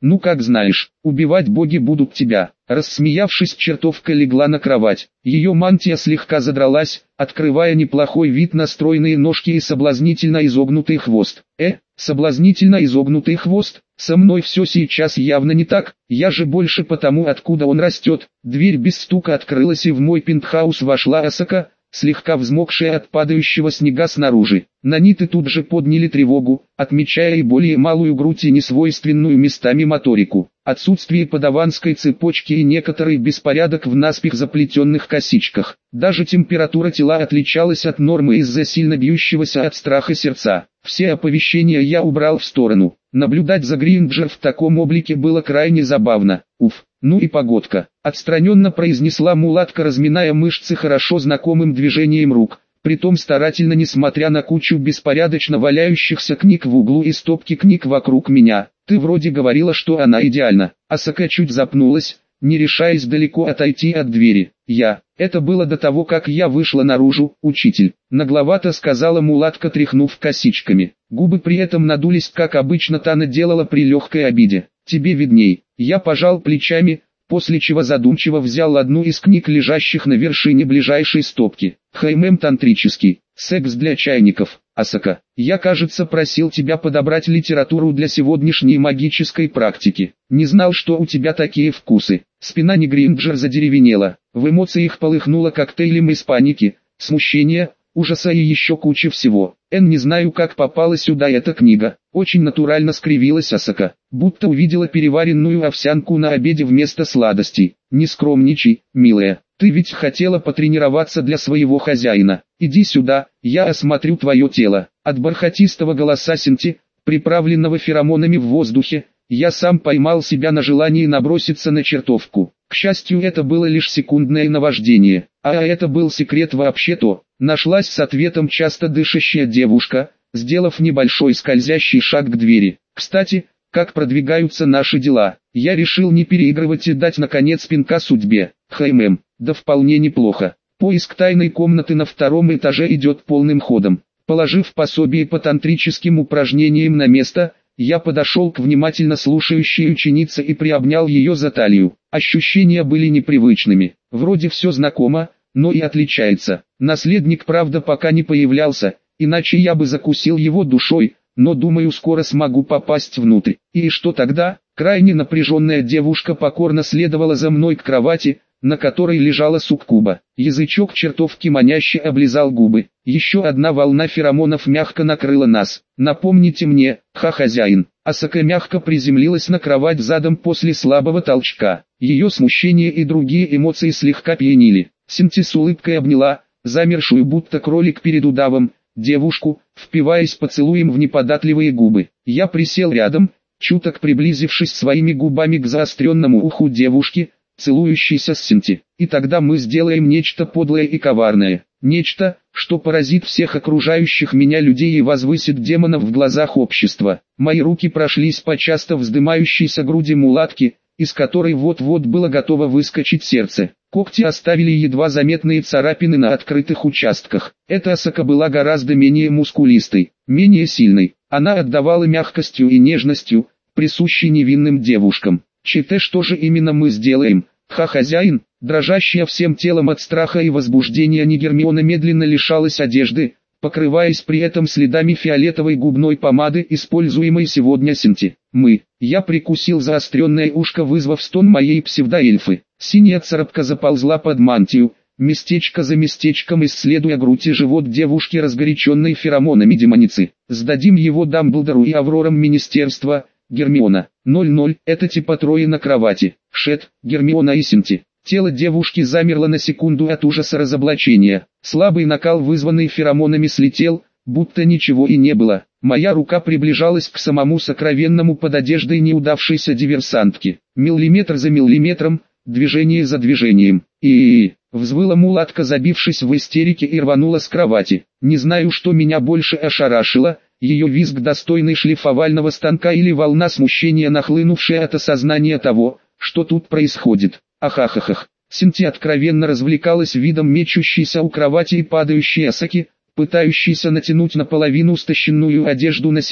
Ну как знаешь, убивать боги будут тебя. Рассмеявшись, чертовка легла на кровать. Ее мантия слегка задралась, открывая неплохой вид на стройные ножки и соблазнительно изогнутый хвост. Э, соблазнительно изогнутый хвост? Со мной все сейчас явно не так, я же больше потому, откуда он растет. Дверь без стука открылась, и в мой пентхаус вошла Асака, слегка взмокшая от падающего снега снаружи. Наниты тут же подняли тревогу, отмечая и более малую грудь и несвойственную местами моторику, отсутствие подаванской цепочки и некоторый беспорядок в наспех заплетенных косичках. Даже температура тела отличалась от нормы из-за сильно бьющегося от страха сердца. Все оповещения я убрал в сторону. Наблюдать за Гринджер в таком облике было крайне забавно. Уф, ну и погодка. Отстраненно произнесла мулатка, разминая мышцы хорошо знакомым движением рук, притом старательно, несмотря на кучу беспорядочно валяющихся книг в углу и стопки книг вокруг меня. Ты вроде говорила, что она идеальна. Асака чуть запнулась, не решаясь далеко отойти от двери. Я. Это было до того, как я вышла наружу, учитель. Нагловато сказала мулатка, тряхнув косичками. Губы при этом надулись, как обычно Тана делала при легкой обиде. Тебе видней. Я пожал плечами, после чего задумчиво взял одну из книг, лежащих на вершине ближайшей стопки. Хаймем тантрический. Секс для чайников. Асака, я, кажется, просил тебя подобрать литературу для сегодняшней магической практики. Не знал, что у тебя такие вкусы. Спина Гринджер задеревенела. В эмоциях полыхнуло коктейлем из паники, смущения, ужаса и еще куча всего. Эн, не знаю, как попала сюда эта книга. Очень натурально скривилась Асака, будто увидела переваренную овсянку на обеде вместо сладостей. Не скромничай, милая. Ты ведь хотела потренироваться для своего хозяина. Иди сюда, я осмотрю твое тело. От бархатистого голоса Синти, приправленного феромонами в воздухе, я сам поймал себя на желании наброситься на чертовку. К счастью, это было лишь секундное наваждение. А это был секрет вообще-то. Нашлась с ответом часто дышащая девушка, сделав небольшой скользящий шаг к двери. Кстати, как продвигаются наши дела? Я решил не переигрывать и дать наконец пинка судьбе. Хм, да вполне неплохо. Поиск тайной комнаты на втором этаже идет полным ходом. Положив пособие по тантрическим упражнениям на место, я подошел к внимательно слушающей ученице и приобнял ее за талию. Ощущения были непривычными. Вроде все знакомо, но и отличается. Наследник, правда, пока не появлялся, иначе я бы закусил его душой, но думаю, скоро смогу попасть внутрь. И что тогда? Крайне напряженная девушка покорно следовала за мной к кровати, на которой лежала суккуба. Язычок чертовки маняще облизал губы. Еще одна волна феромонов мягко накрыла нас. Напомните мне, ха-хозяин. Асака мягко приземлилась на кровать задом после слабого толчка. Ее смущение и другие эмоции слегка пьянили. Синти с улыбкой обняла, замершую будто кролик перед удавом, девушку, впиваясь поцелуем в неподатливые губы. Я присел рядом, чуток приблизившись своими губами к заостренному уху девушки, целующейся с Синти. И тогда мы сделаем нечто подлое и коварное. Нечто, что поразит всех окружающих меня людей и возвысит демонов в глазах общества. Мои руки прошлись по часто вздымающейся груди мулатки, из которой вот-вот было готово выскочить сердце. Когти оставили едва заметные царапины на открытых участках. Эта Асака была гораздо менее мускулистой, менее сильной. Она отдавала мягкостью и нежностью, присущей невинным девушкам. Чите, что же именно мы сделаем? Ха-хозяин, дрожащая всем телом от страха и возбуждения Гермиона медленно лишалась одежды, покрываясь при этом следами фиолетовой губной помады, используемой сегодня Синти. Мы. Я прикусил заостренное ушко, вызвав стон моей псевдоэльфы. Синяя царапка заползла под мантию, местечко за местечком исследуя грудь и живот девушки, разгоряченной феромонами демоницы. Сдадим его Дамблдору и Аврорам Министерства. Гермиона. ноль ноль. Это типа трое на кровати. Шет, Гермиона и Синти. Тело девушки замерло на секунду от ужаса разоблачения. Слабый накал, вызванный феромонами, слетел, будто ничего и не было. Моя рука приближалась к самому сокровенному под одеждой неудавшейся диверсантки. Миллиметр за миллиметром, движение за движением. И взвыла мулатка, забившись в истерике, и рванула с кровати. Не знаю, что меня больше ошарашило, ее визг, достойный шлифовального станка, или волна смущения, нахлынувшая от осознания того, что тут происходит. Ахахахах. Синти откровенно развлекалась видом мечущейся у кровати и падающей Асаки, пытающейся натянуть наполовину стащенную одежду на себя,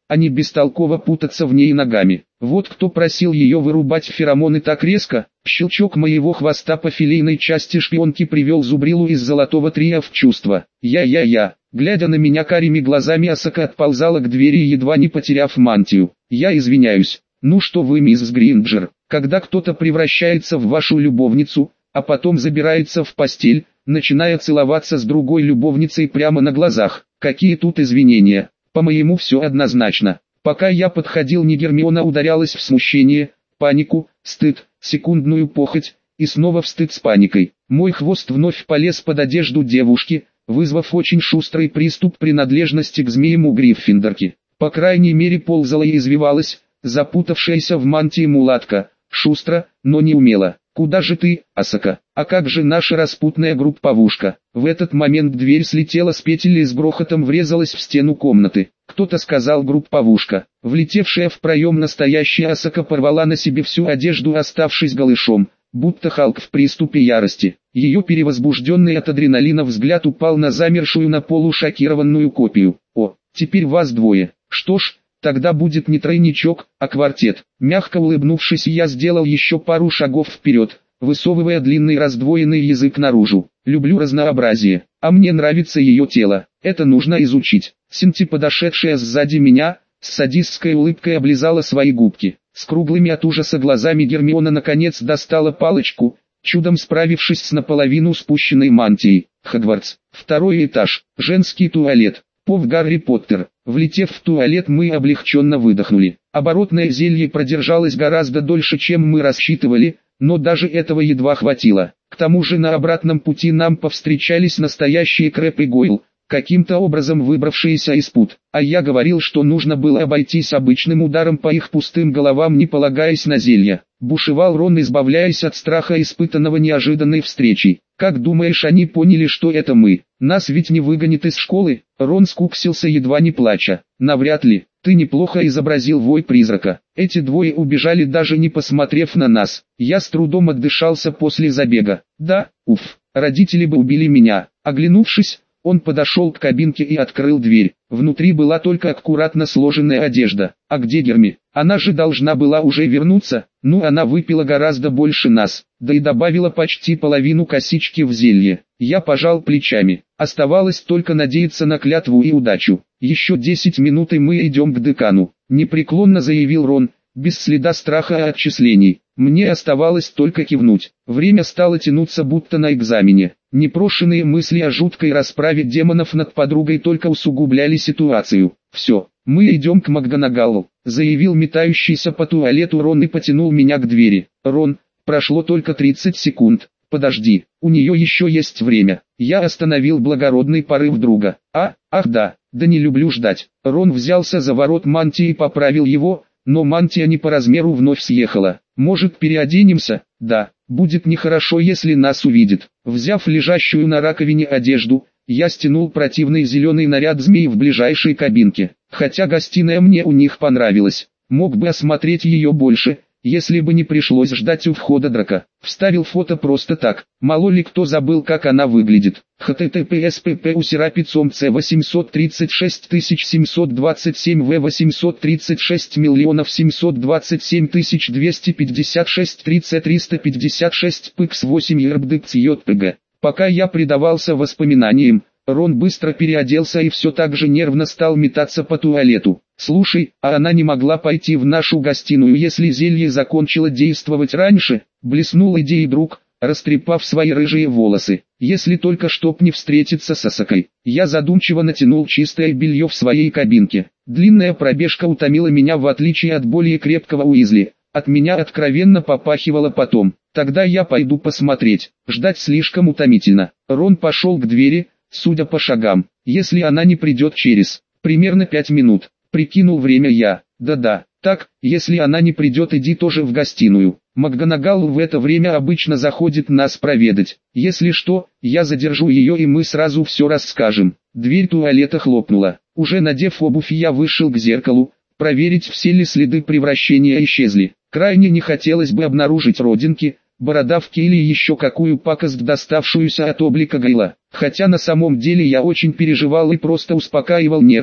а не бестолково путаться в ней ногами. Вот кто просил ее вырубать феромоны так резко. Щелчок моего хвоста по филейной части шпионки привел зубрилу из золотого трия в чувство. Я-я-я, глядя на меня карими глазами, Асака отползала к двери, едва не потеряв мантию. Я извиняюсь. Ну что вы, мисс Гринджер, когда кто-то превращается в вашу любовницу, а потом забирается в постель, начиная целоваться с другой любовницей прямо на глазах, какие тут извинения? По-моему, все однозначно. Пока я подходил, не Гермиона ударялась в смущение, панику, стыд, секундную похоть, и снова в стыд с паникой. Мой хвост вновь полез под одежду девушки, вызвав очень шустрый приступ принадлежности к змеям у Гриффиндорки. По крайней мере, ползала и извивалась, запутавшаяся в мантии мулатка, шустро, но не умело. «Куда же ты, Асака? А как же наша распутная групповушка?» В этот момент дверь слетела с петель и с грохотом врезалась в стену комнаты. Кто-то сказал групповушка. Влетевшая в проем настоящая Асака порвала на себе всю одежду, оставшись голышом, будто Халк в приступе ярости. Ее перевозбужденный от адреналина взгляд упал на замершую на полу шокированную копию. «О, теперь вас двое. Что ж, тогда будет не тройничок, а квартет». Мягко улыбнувшись, я сделал еще пару шагов вперед, высовывая длинный раздвоенный язык наружу. Люблю разнообразие, а мне нравится ее тело. Это нужно изучить. Синти, подошедшая сзади меня, с садистской улыбкой облизала свои губки. С круглыми от ужаса глазами Гермиона наконец достала палочку, чудом справившись с наполовину спущенной мантией. Хогвартс. Второй этаж. Женский туалет. Пов Гарри Поттер. Влетев в туалет, мы облегченно выдохнули. Оборотное зелье продержалось гораздо дольше, чем мы рассчитывали, но даже этого едва хватило. К тому же на обратном пути нам повстречались настоящие Крэб и Гойл, каким-то образом выбравшиеся из пут. А я говорил, что нужно было обойтись обычным ударом по их пустым головам, не полагаясь на зелья. Бушевал Рон, избавляясь от страха, испытанного неожиданной встречей. «Как думаешь, они поняли, что это мы? Нас ведь не выгонят из школы?» Рон скуксился, едва не плача. «Навряд ли. Ты неплохо изобразил вой призрака. Эти двое убежали, даже не посмотрев на нас. Я с трудом отдышался после забега. Да, уф, родители бы убили меня». Оглянувшись, он подошел к кабинке и открыл дверь. Внутри была только аккуратно сложенная одежда. «А где Герми? Она же должна была уже вернуться». Ну, она выпила гораздо больше нас, да и добавила почти половину косички в зелье. Я пожал плечами. Оставалось только надеяться на клятву и удачу. «Еще десять минут и мы идем к декану», — непреклонно заявил Рон, без следа страха и отчислений. Мне оставалось только кивнуть. Время стало тянуться, будто на экзамене. Непрошенные мысли о жуткой расправе демонов над подругой только усугубляли ситуацию. «Все, мы идем к МакГонагалл», — заявил метающийся по туалету Рон и потянул меня к двери. «Рон, прошло только тридцать секунд. Подожди, у нее еще есть время». Я остановил благородный порыв друга. «А, ах да, да не люблю ждать». Рон взялся за ворот мантии и поправил его, но мантия не по размеру вновь съехала. «Может, переоденемся?» «Да, будет нехорошо, если нас увидит». Взяв лежащую на раковине одежду, я стянул противный зеленый наряд змей в ближайшей кабинке. Хотя гостиная мне у них понравилась, мог бы осмотреть ее больше, если бы не пришлось ждать у входа драка. Вставил фото просто так, мало ли кто забыл, как она выглядит. https pp усерапицом c восемьсот тридцать шесть тысяч семьсот двадцать семь в восемьсот тридцать шесть миллионов семьсот двадцать семь тысяч двести пятьдесят шесть тридцать триста пятьдесят шесть пикс восемь ербдыкц йпг. Пока я предавался воспоминаниям, Рон быстро переоделся и все так же нервно стал метаться по туалету. «Слушай, а она не могла пойти в нашу гостиную, если зелье закончило действовать раньше?» Блеснул идеей друг, растрепав свои рыжие волосы. «Если только чтоб не встретиться с Асакой». Я задумчиво натянул чистое белье в своей кабинке. Длинная пробежка утомила меня, в отличие от более крепкого Уизли. От меня откровенно попахивало потом. «Тогда я пойду посмотреть. Ждать слишком утомительно». Рон пошел к двери, судя по шагам. «Если она не придет через примерно пять минут». Прикинул время я. «Да-да, так, если она не придет, иди тоже в гостиную. МакГонагалл в это время обычно заходит нас проведать. Если что, я задержу ее и мы сразу все расскажем». Дверь туалета хлопнула. Уже надев обувь, я вышел к зеркалу, проверить, все ли следы превращения исчезли. Крайне не хотелось бы обнаружить родинки, бородавки или еще какую пакость, доставшуюся от облика Гайла. Хотя на самом деле я очень переживал и просто успокаивал нервы,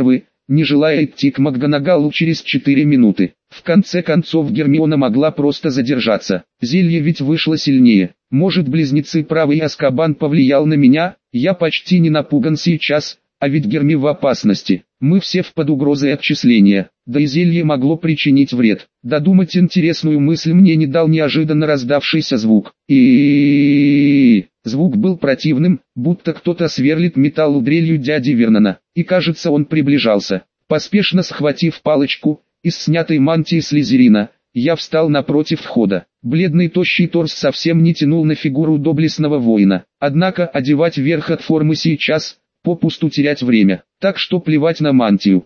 не желая идти к МакГонагалу через четыре минуты. В конце концов Гермиона могла просто задержаться. Зелье ведь вышло сильнее. Может, близнецы правы и Азкабан повлиял на меня? Я почти не напуган сейчас, а ведь Герми в опасности. Мы все в под угрозой отчисления. Да и зелье могло причинить вред. Додумать интересную мысль мне не дал неожиданно раздавшийся звук. И звук был противным, будто кто-то сверлит металл дрелью дяди Вернона. И кажется, он приближался. Поспешно схватив палочку из снятой мантии Слизерина, я встал напротив входа. Бледный тощий торс совсем не тянул на фигуру доблестного воина. Однако одевать верх от формы сейчас, попусту терять время. Так что плевать на мантию.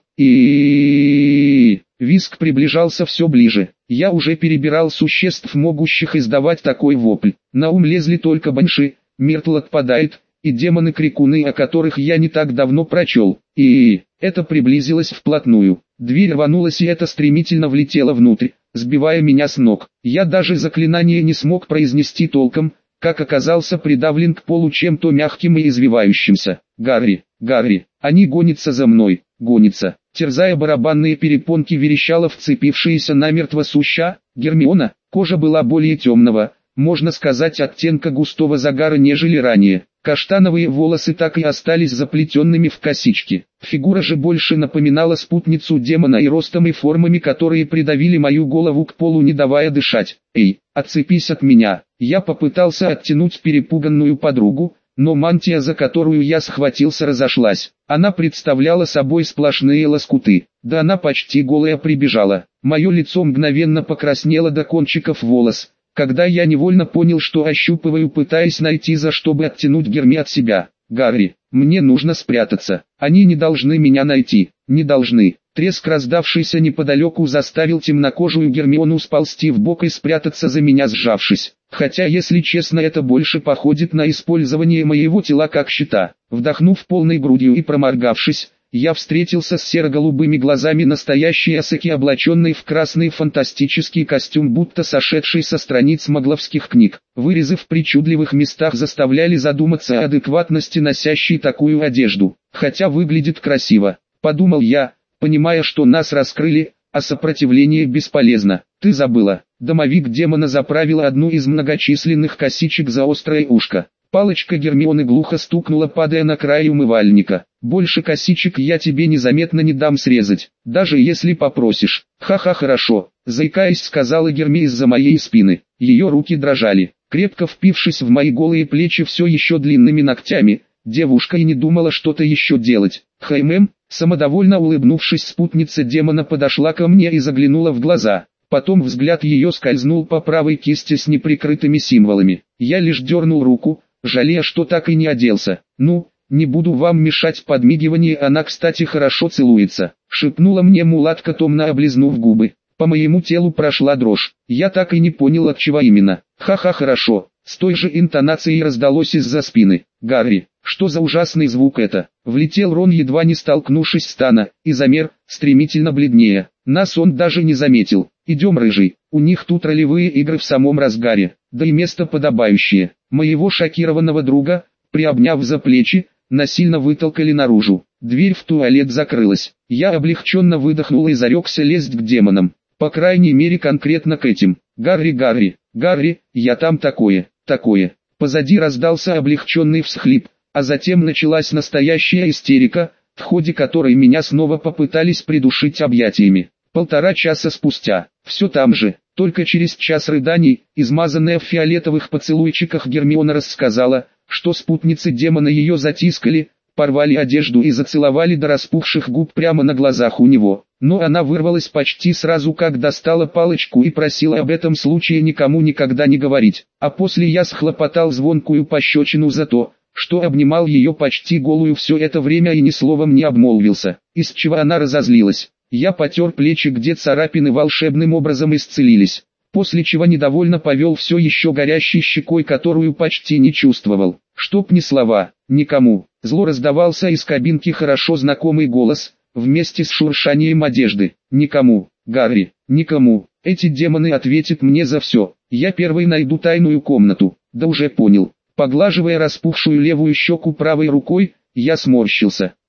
И визг приближался все ближе. Я уже перебирал существ, могущих издавать такой вопль. На ум лезли только банши, Миртл отпадает, и демоны-крикуны, о которых я не так давно прочел. И это приблизилось вплотную. Дверь рванулась, и это стремительно влетело внутрь, сбивая меня с ног. Я даже заклинание не смог произнести толком, как оказался придавлен к полу чем-то мягким и извивающимся. «Гарри, Гарри, они гонятся за мной, гонятся!» Терзая барабанные перепонки, верещала вцепившаяся намертво суща. Гермиона, кожа была более темного, можно сказать, оттенка густого загара, нежели ранее. Каштановые волосы так и остались заплетенными в косички. Фигура же больше напоминала спутницу демона и ростом и формами, которые придавили мою голову к полу, не давая дышать. «Эй, отцепись от меня!» Я попытался оттянуть перепуганную подругу, но мантия, за которую я схватился, разошлась. Она представляла собой сплошные лоскуты. Да она почти голая прибежала. Мое лицо мгновенно покраснело до кончиков волос, когда я невольно понял, что ощупываю, пытаясь найти, за что бы оттянуть Герми от себя. «Гарри, мне нужно спрятаться. Они не должны меня найти. Не должны». Треск, раздавшийся неподалеку, заставил темнокожую Гермиону сползти в бок и спрятаться за меня, сжавшись. Хотя, если честно, это больше походит на использование моего тела как щита. Вдохнув полной грудью и проморгавшись, я встретился с серо-голубыми глазами настоящей Асаки, облаченной в красный фантастический костюм, будто сошедший со страниц магловских книг. Вырезы в причудливых местах заставляли задуматься о адекватности носящей такую одежду. Хотя выглядит красиво, подумал я, понимая, что нас раскрыли, а сопротивление бесполезно. «Ты забыла». Домовик демона заправил одну из многочисленных косичек за острое ушко. Палочка Гермионы глухо стукнула, падая на край умывальника. «Больше косичек я тебе незаметно не дам срезать, даже если попросишь». «Ха-ха, хорошо», заикаясь, сказала Герми из-за моей спины. Ее руки дрожали, крепко впившись в мои голые плечи все еще длинными ногтями. Девушка и не думала что-то еще делать. «Хаймэм», самодовольно улыбнувшись, спутница демона подошла ко мне и заглянула в глаза. Потом взгляд ее скользнул по правой кисти с неприкрытыми символами. Я лишь дернул руку, жалея, что так и не оделся. «Ну, не буду вам мешать». Подмигивание, она, кстати, хорошо целуется, шепнула мне мулатка, томно облизнув губы. По моему телу прошла дрожь. Я так и не понял, от чего именно. «Ха-ха, хорошо», с той же интонацией раздалось из-за спины. «Гарри, что за ужасный звук это?» Влетел Рон, едва не столкнувшись с Тана, и замер, стремительно бледнее. Нас он даже не заметил. «Идем, рыжий, у них тут ролевые игры в самом разгаре, да и место подобающее». Моего шокированного друга, приобняв за плечи, насильно вытолкали наружу. Дверь в туалет закрылась. Я облегченно выдохнул и зарекся лезть к демонам. По крайней мере, конкретно к этим. «Гарри, Гарри, Гарри, я там такое, такое». Позади раздался облегченный всхлип, а затем началась настоящая истерика, в ходе которой меня снова попытались придушить объятиями. Полтора часа спустя, все там же, только через час рыданий, измазанная в фиолетовых поцелуйчиках, Гермиона рассказала, что спутницы демона ее затискали, порвали одежду и зацеловали до распухших губ прямо на глазах у него. Но она вырвалась почти сразу, как достала палочку, и просила об этом случае никому никогда не говорить. А после я схлопотал звонкую пощечину за то, что обнимал ее почти голую все это время и ни словом не обмолвился, из чего она разозлилась. Я потер плечи, где царапины волшебным образом исцелились, после чего недовольно повел все еще горящей щекой, которую почти не чувствовал. «Чтоб ни слова, никому». Зло раздавался из кабинки хорошо знакомый голос, вместе с шуршанием одежды. «Никому, Гарри, никому. Эти демоны ответят мне за все. Я первый найду тайную комнату». «Да уже понял». Поглаживая распухшую левую щеку правой рукой, я сморщился.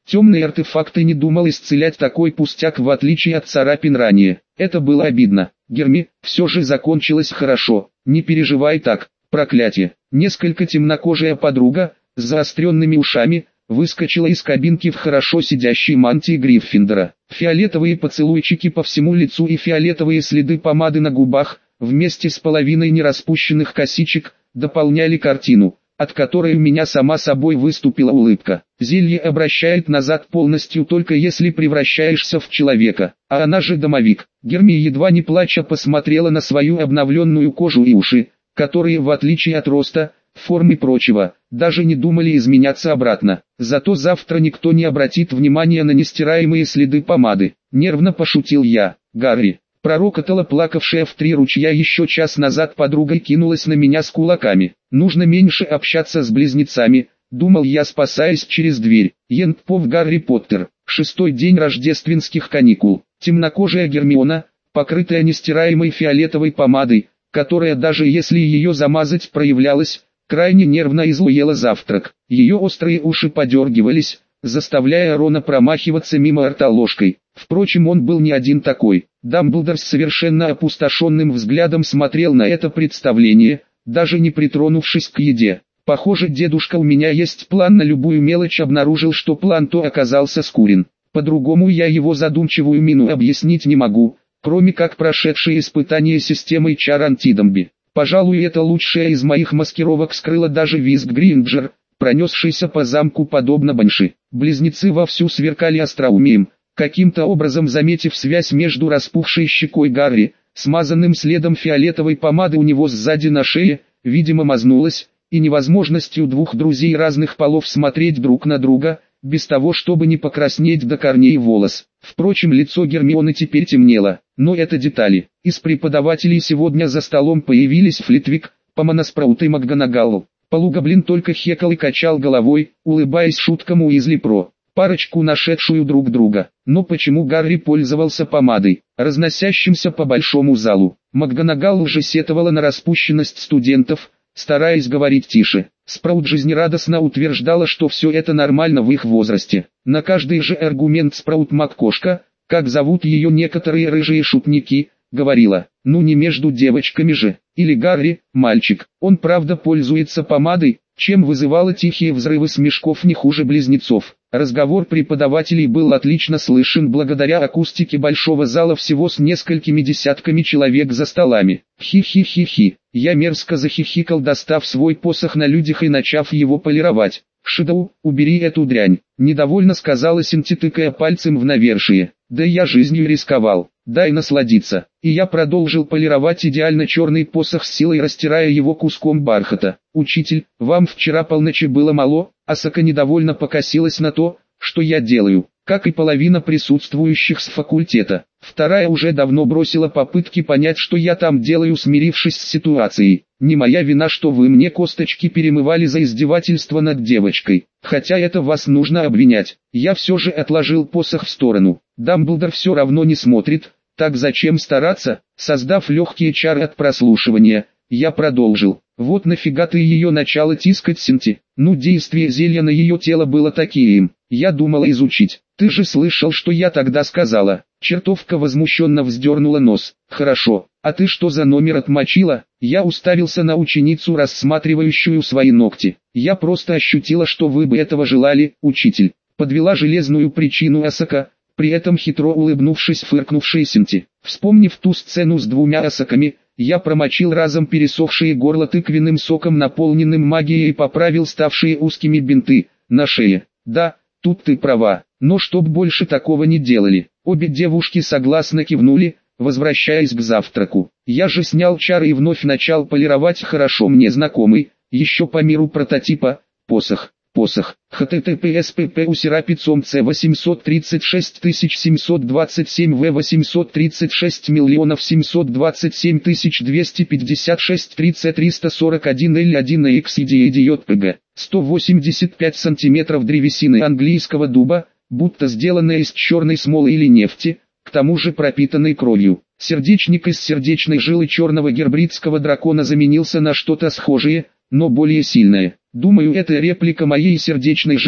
Темные артефакты не думал исцелять такой пустяк в отличие от царапин ранее. Это было обидно. Герми, все же закончилось хорошо. Не переживай так, проклятие. Несколько темнокожая подруга, с заостренными ушами, выскочила из кабинки в хорошо сидящей мантии Гриффиндора. Фиолетовые поцелуйчики по всему лицу и фиолетовые следы помады на губах, вместе с половиной нераспущенных косичек, дополняли картину, от которой у меня сама собой выступила улыбка. Зелье обращает назад полностью только если превращаешься в человека, а она же домовик. Герми едва не плача посмотрела на свою обновленную кожу и уши, которые в отличие от роста, формы и прочего, даже не думали изменяться обратно. Зато завтра никто не обратит внимания на нестираемые следы помады. Нервно пошутил я. Гарри, пророкотала плакавшая в три ручья еще час назад подруга, кинулась на меня с кулаками. Нужно меньше общаться с близнецами, думал я, спасаясь через дверь. Янпов Гарри Поттер. Шестой день рождественских каникул. Темнокожая Гермиона, покрытая нестираемой фиолетовой помадой, которая даже если ее замазать проявлялась, крайне нервно и зло ела завтрак. Ее острые уши подергивались, заставляя Рона промахиваться мимо рта ложкой. Впрочем, он был не один такой. Дамблдор с совершенно опустошенным взглядом смотрел на это представление, даже не притронувшись к еде. Похоже, дедушка, у меня есть план на любую мелочь, обнаружил, что план-то оказался скурен. По-другому я его задумчивую мину объяснить не могу, кроме как прошедшие испытания системой чар антидомби. Пожалуй, это лучшая из моих маскировок скрыла даже визг Гринджер, пронесшийся по замку подобно банши. Близнецы вовсю сверкали остроумием, каким-то образом заметив связь между распухшей щекой Гарри, смазанным следом фиолетовой помады у него сзади на шее, видимо мазнулась, и невозможностью двух друзей разных полов смотреть друг на друга, без того чтобы не покраснеть до корней волос. Впрочем, лицо Гермионы теперь темнело, но это детали. Из преподавателей сегодня за столом появились Флитвик, Помоноспраут и МакГонагал. Полугоблин только хекал и качал головой, улыбаясь шуткам Уизли про парочку, нашедшую друг друга. Но почему Гарри пользовался помадой, разносящимся по большому залу? МакГонагал уже сетовала на распущенность студентов, стараясь говорить тише. Спраут жизнерадостно утверждала, что все это нормально в их возрасте. На каждый же аргумент Спраут Маккошка, как зовут ее некоторые рыжие шутники, говорила: ну не между девочками же. Или Гарри, мальчик, он правда пользуется помадой, чем вызывало тихие взрывы смешков не хуже близнецов. Разговор преподавателей был отлично слышен благодаря акустике большого зала всего с несколькими десятками человек за столами. Хи-хи-хи-хи. Я мерзко захихикал, достав свой посох на людях и начав его полировать. «Шидоу, убери эту дрянь», — недовольно сказала Синти, тыкая пальцем в навершие. «Да я жизнью рисковал, дай насладиться». И я продолжил полировать идеально черный посох с силой, растирая его куском бархата. «Учитель, вам вчера полночи было мало?» Асака недовольно покосилась на то, что я делаю, как и половина присутствующих с факультета. Вторая уже давно бросила попытки понять, что я там делаю, смирившись с ситуацией. Не моя вина, что вы мне косточки перемывали за издевательство над девочкой. Хотя это вас нужно обвинять. Я все же отложил посох в сторону. Дамблдор все равно не смотрит, так зачем стараться? Создав легкие чары от прослушивания, я продолжил. Вот нафига ты ее начала тискать, Синти? Ну, действие зелья на ее тело было таким. Я думала изучить. Ты же слышал, что я тогда сказала. Чертовка возмущенно вздернула нос. Хорошо, а ты что за номер отмочила? Я уставился на ученицу, рассматривающую свои ногти. Я просто ощутила, что вы бы этого желали, учитель. Подвела железную причину Асака, при этом хитро улыбнувшись фыркнувшей Синти. Вспомнив ту сцену с двумя Асаками, я промочил разом пересохшее горло тыквенным соком, наполненным магией, и поправил ставшие узкими бинты на шее. Да, тут ты права, но чтоб больше такого не делали. Обе девушки согласно кивнули, возвращаясь к завтраку. Я же снял чары и вновь начал полировать хорошо мне знакомый, еще по миру прототипа, посох. Посох. https pp усерапицом c восемьсот тридцать шесть тысяч семьсот двадцать семь в восемьсот тридцать шесть миллионов семьсот двадцать семь тысяч двести пятьдесят шесть тридцать триста сорок один эл один икс идиот пг. сто восемьдесят пять сантиметров древесины английского дуба, будто сделанная из черной смолы или нефти, к тому же пропитанной кровью. Сердечник из сердечной жилы черного гербридского дракона заменился на что-то схожее, но более сильное. Думаю, это реплика моей сердечной жилы,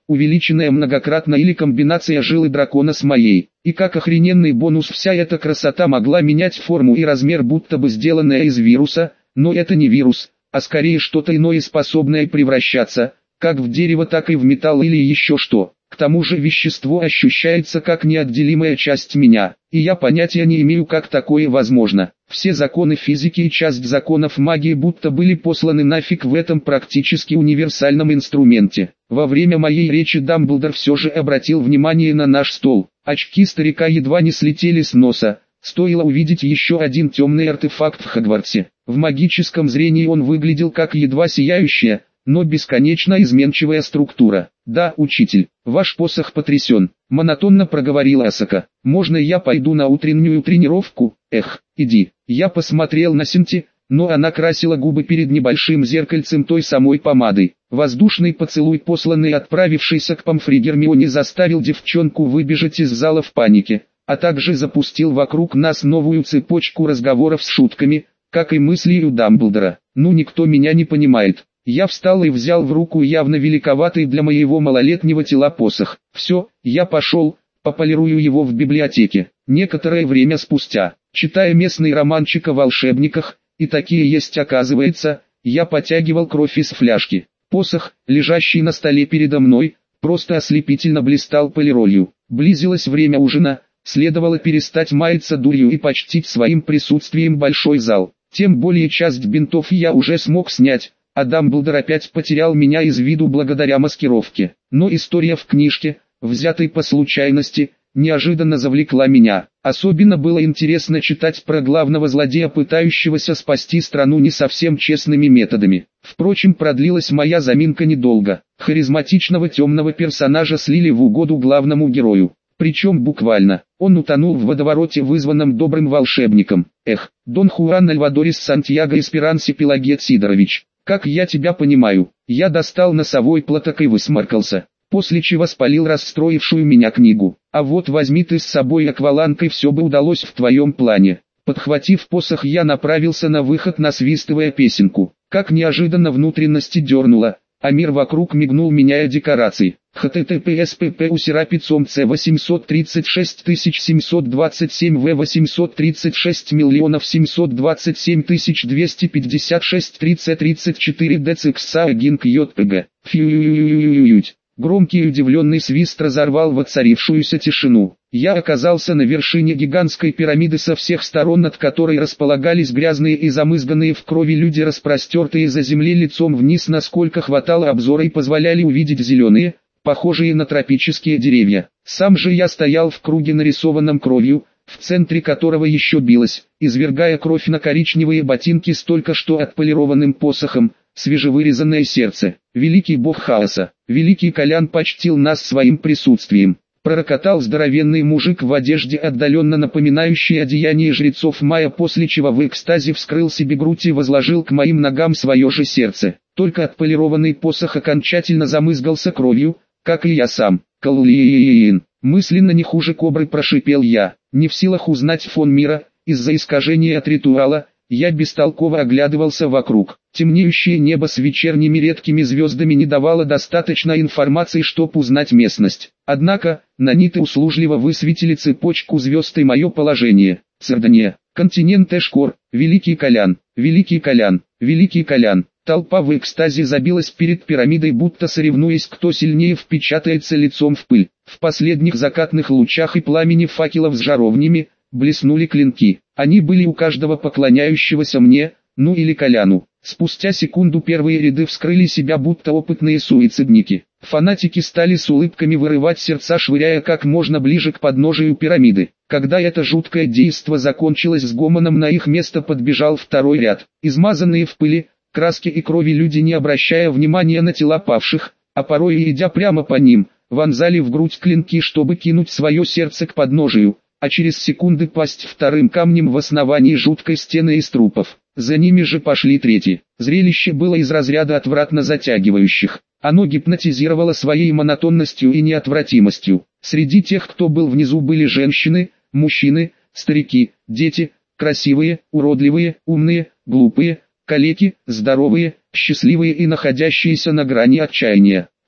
увеличенная многократно или комбинация жилы дракона с моей. И как охрененный бонус вся эта красота могла менять форму и размер, будто бы сделанная из вируса, но это не вирус, а скорее что-то иное, способное превращаться, как в дерево, так и в металл или еще что. К тому же вещество ощущается как неотделимая часть меня, и я понятия не имею, как такое возможно. Все законы физики и часть законов магии будто были посланы нафиг в этом практически универсальном инструменте. Во время моей речи Дамблдор все же обратил внимание на наш стол. Очки старика едва не слетели с носа. Стоило увидеть еще один темный артефакт в Хогвартсе. В магическом зрении он выглядел как едва сияющая, но бесконечно изменчивая структура. «Да, учитель, ваш посох потрясен», — монотонно проговорила Асака. «Можно я пойду на утреннюю тренировку?» «Эх, иди». Я посмотрел на Синти, но она красила губы перед небольшим зеркальцем той самой помадой. Воздушный поцелуй, посланный отправившийся к Помфри Гермионе, заставил девчонку выбежать из зала в панике, а также запустил вокруг нас новую цепочку разговоров с шутками, как и мыслью Дамблдора. «Ну, никто меня не понимает». Я встал и взял в руку явно великоватый для моего малолетнего тела посох. «Все, я пошел, пополирую его в библиотеке». Некоторое время спустя, читая местный романчик о волшебниках, и такие есть оказывается, я потягивал кровь из фляжки. Посох, лежащий на столе передо мной, просто ослепительно блистал полиролью. Близилось время ужина, следовало перестать маяться дурью и почтить своим присутствием большой зал. Тем более часть бинтов я уже смог снять, а Дамблдор опять потерял меня из виду благодаря маскировке. Но история в книжке, взятой по случайности, неожиданно завлекла меня. Особенно было интересно читать про главного злодея, пытающегося спасти страну не совсем честными методами. Впрочем, продлилась моя заминка недолго. Харизматичного темного персонажа слили в угоду главному герою. Причем буквально, он утонул в водовороте, вызванном добрым волшебником. Эх, Дон Хуан Альвадорис Сантьяго Эсперанси Пелагет Сидорович, как я тебя понимаю. Я достал носовой платок и высморкался, после чего спалил расстроившую меня книгу. А вот возьми ты с собой акваланг, и все бы удалось в твоем плане. Подхватив посох, я направился на выход, насвистывая песенку. Как неожиданно внутренности дернуло, а мир вокруг мигнул, меняя декорации. https pp усерапицом c восемьсот тридцать шесть тысяч семьсот двадцать семь в восемьсот тридцать шесть миллионов семьсот двадцать семь тысяч двести пятьдесят шесть тридцать тридцать четыре дцкса гинк jpg. Фью-ю-ю-ю-ю-ють. Громкий удивленный свист разорвал воцарившуюся тишину. Я оказался на вершине гигантской пирамиды, со всех сторон от которой располагались грязные и замызганные в крови люди, распростертые за землей лицом вниз, насколько хватало обзора, и позволяли увидеть зеленые, похожие на тропические деревья. Сам же я стоял в круге, нарисованном кровью, в центре которого еще билась, извергая кровь на коричневые ботинки с только что отполированным посохом, свежевырезанное сердце. Великий бог хаоса, великий Колян почтил нас своим присутствием. Пророкотал здоровенный мужик в одежде, отдаленно напоминающей одеяние жрецов майя, после чего в экстазе вскрыл себе грудь и возложил к моим ногам свое же сердце. Только отполированный посох окончательно замызгался кровью, как и я сам. Каллиин. Мысленно не хуже кобры прошипел я, не в силах узнать фон мира, из-за искажения от ритуала. Я бестолково оглядывался вокруг. Темнеющее небо с вечерними редкими звездами не давало достаточно информации, чтобы узнать местность. Однако, наниты услужливо высветили цепочку звезд и мое положение. Цердания, континент Эшкор, Великий Колян, Великий Колян, Великий Колян. Толпа в экстазе забилась перед пирамидой, будто соревнуясь, кто сильнее впечатается лицом в пыль. В последних закатных лучах и пламени факелов с жаровнями блеснули клинки. Они были у каждого поклоняющегося мне, ну или Коляну. Спустя секунду первые ряды вскрыли себя, будто опытные суицидники. Фанатики стали с улыбками вырывать сердца, швыряя как можно ближе к подножию пирамиды. Когда это жуткое действо закончилось с гомоном, на их место подбежал второй ряд. Измазанные в пыли, краске и крови люди, не обращая внимания на тела павших, а порой и идя прямо по ним, вонзали в грудь клинки, чтобы кинуть свое сердце к подножию, а через секунды пасть вторым камнем в основании жуткой стены из трупов. За ними же пошли третьи. Зрелище было из разряда отвратно затягивающих. Оно гипнотизировало своей монотонностью и неотвратимостью. Среди тех, кто был внизу, были женщины, мужчины, старики, дети, красивые, уродливые, умные, глупые, калеки, здоровые, счастливые и находящиеся на грани отчаяния.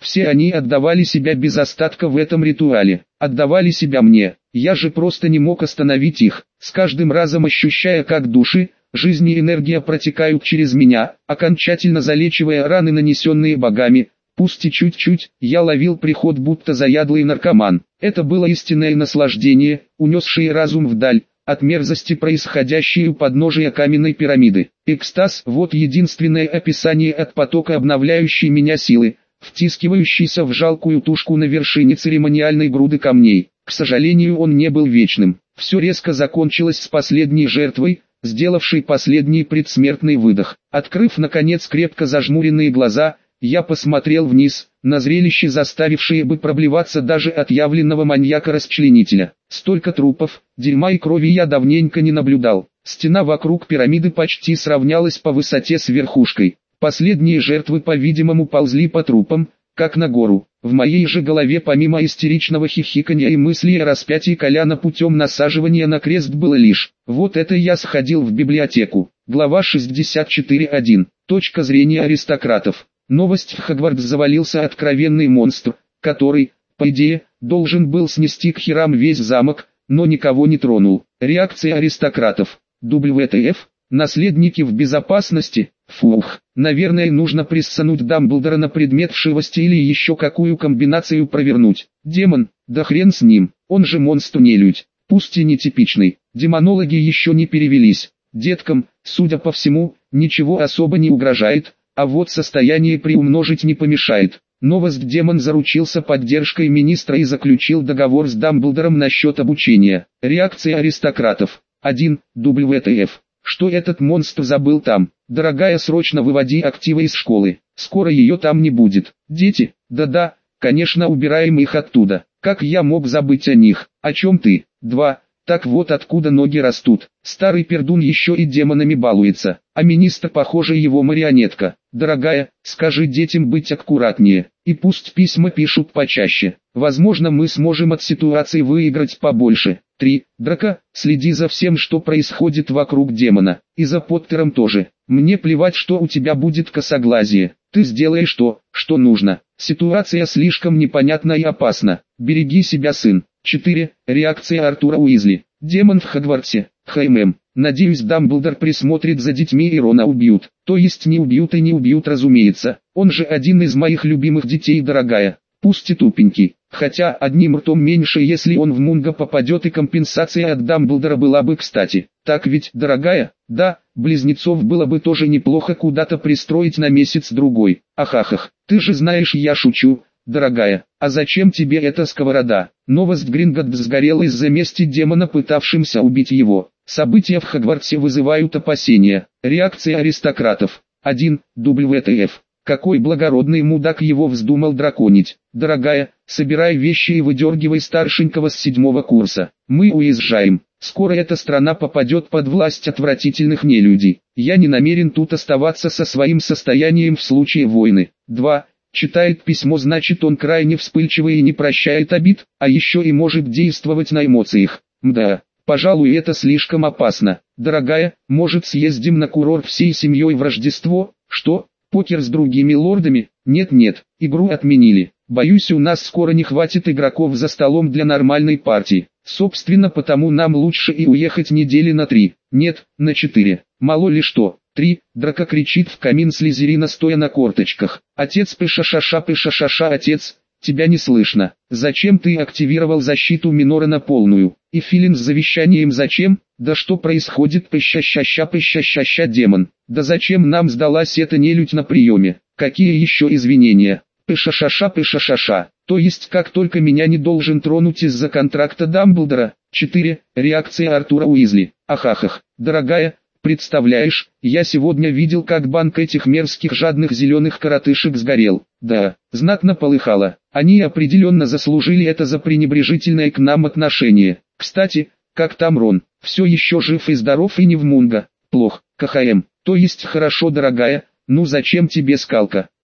Все они отдавали себя без остатка в этом ритуале, отдавали себя мне. Я же просто не мог остановить их, с каждым разом ощущая, как души, жизнь и энергия протекают через меня, окончательно залечивая раны, нанесенные богами. Пусть и чуть-чуть, я ловил приход, будто заядлый наркоман. Это было истинное наслаждение, унесшее разум вдаль от мерзости, происходящей у подножия каменной пирамиды. Экстаз – вот единственное описание от потока обновляющей меня силы, втискивающийся в жалкую тушку на вершине церемониальной груды камней. К сожалению, он не был вечным. Все резко закончилось с последней жертвой, сделавшей последний предсмертный выдох. Открыв наконец крепко зажмуренные глаза, я посмотрел вниз, на зрелище, заставившее бы проблеваться даже отъявленного маньяка-расчленителя. Столько трупов, дерьма и крови я давненько не наблюдал. Стена вокруг пирамиды почти сравнялась по высоте с верхушкой. Последние жертвы, по-видимому, ползли по трупам, как на гору. В моей же голове, помимо истеричного хихиканья и мысли о распятии Коляна путем насаживания на крест, было лишь: вот это я сходил в библиотеку. Глава шестьдесят четыре точка один. Точка зрения аристократов. Новость: в Хогвартс завалился откровенный монстр, который, по идее, должен был снести к херам весь замок, но никого не тронул. Реакция аристократов. дабл ю ти эф? Наследники в безопасности? Фух, наверное, нужно прессануть Дамблдора на предмет вшивости или еще какую комбинацию провернуть. Демон, да хрен с ним, он же монстр-нелюдь, пусть и нетипичный. Демонологи еще не перевелись. Деткам, судя по всему, ничего особо не угрожает, а вот состояние приумножить не помешает. Новость: демон заручился поддержкой министра и заключил договор с Дамблдором насчет обучения. Реакция аристократов. один. дабл ю ти эф. Что этот монстр забыл там? Дорогая, срочно выводи активы из школы. Скоро ее там не будет. Дети? Да-да, конечно, убираем их оттуда. Как я мог забыть о них? О чем ты? два. Так вот откуда ноги растут. Старый пердун еще и демонами балуется, а министр, похоже, его марионетка. Дорогая, скажи детям быть аккуратнее, и пусть письма пишут почаще. Возможно, мы сможем от ситуации выиграть побольше. три. Драко, следи за всем, что происходит вокруг демона, и за Поттером тоже. Мне плевать, что у тебя будет косоглазие. Ты сделаешь то, что нужно. Ситуация слишком непонятна и опасна. Береги себя, сын. четыре. Реакция Артура Уизли. Демон в Хогвартсе. ХММ. Надеюсь, Дамблдор присмотрит за детьми и Рона убьют. То есть не убьют и не убьют, разумеется. Он же один из моих любимых детей, дорогая. Пусть и тупенький. Хотя одним ртом меньше, если он в Мунго попадет, и компенсация от Дамблдора была бы кстати. Так ведь, дорогая? Да, близнецов было бы тоже неплохо куда-то пристроить на месяц-другой. Ахахах, ты же знаешь, я шучу. Дорогая, а зачем тебе эта сковорода? Новость: Гринготт сгорел из-за мести демона, пытавшимся убить его. События в Хогвартсе вызывают опасения. Реакция аристократов. один. дабл ю ти эф. Какой благородный мудак его вздумал драконить. Дорогая, собирай вещи и выдергивай старшенького с седьмого курса. Мы уезжаем. Скоро эта страна попадет под власть отвратительных нелюдей. Я не намерен тут оставаться со своим состоянием в случае войны. два. Читает письмо, значит, он крайне вспыльчивый и не прощает обид, а еще и может действовать на эмоциях. Мда, пожалуй, это слишком опасно. Дорогая, может, съездим на курорт всей семьей в Рождество? Что? Покер с другими лордами? Нет-нет, игру отменили. Боюсь, у нас скоро не хватит игроков за столом для нормальной партии. Собственно, потому нам лучше и уехать недели на три. Нет, на четыре. Мало ли что. три. Драко кричит в камин Слизерина, стоя на корточках. Отец, пыша-ша-ша, пыша-ша-ша, отец, тебя не слышно. Зачем ты активировал защиту Минора на полную? И Филин с завещанием зачем? Да что происходит, пыща-ща-ща, пыща-ща-ща, демон? Да зачем нам сдалась эта нелюдь на приеме? Какие еще извинения? Пыша-ша-ша, пыша-ша-ша. То есть как только меня не должен тронуть из-за контракта Дамблдора? четыре. Реакция Артура Уизли. Ахахах, дорогая, представляешь, я сегодня видел, как банк этих мерзких жадных зеленых коротышек сгорел. Да, знатно полыхало. Они определенно заслужили это за пренебрежительное к нам отношение. Кстати, как там Рон? Все еще жив и здоров и не в Мунго? Плох, КХМ. То есть хорошо, дорогая, ну зачем тебе скалка?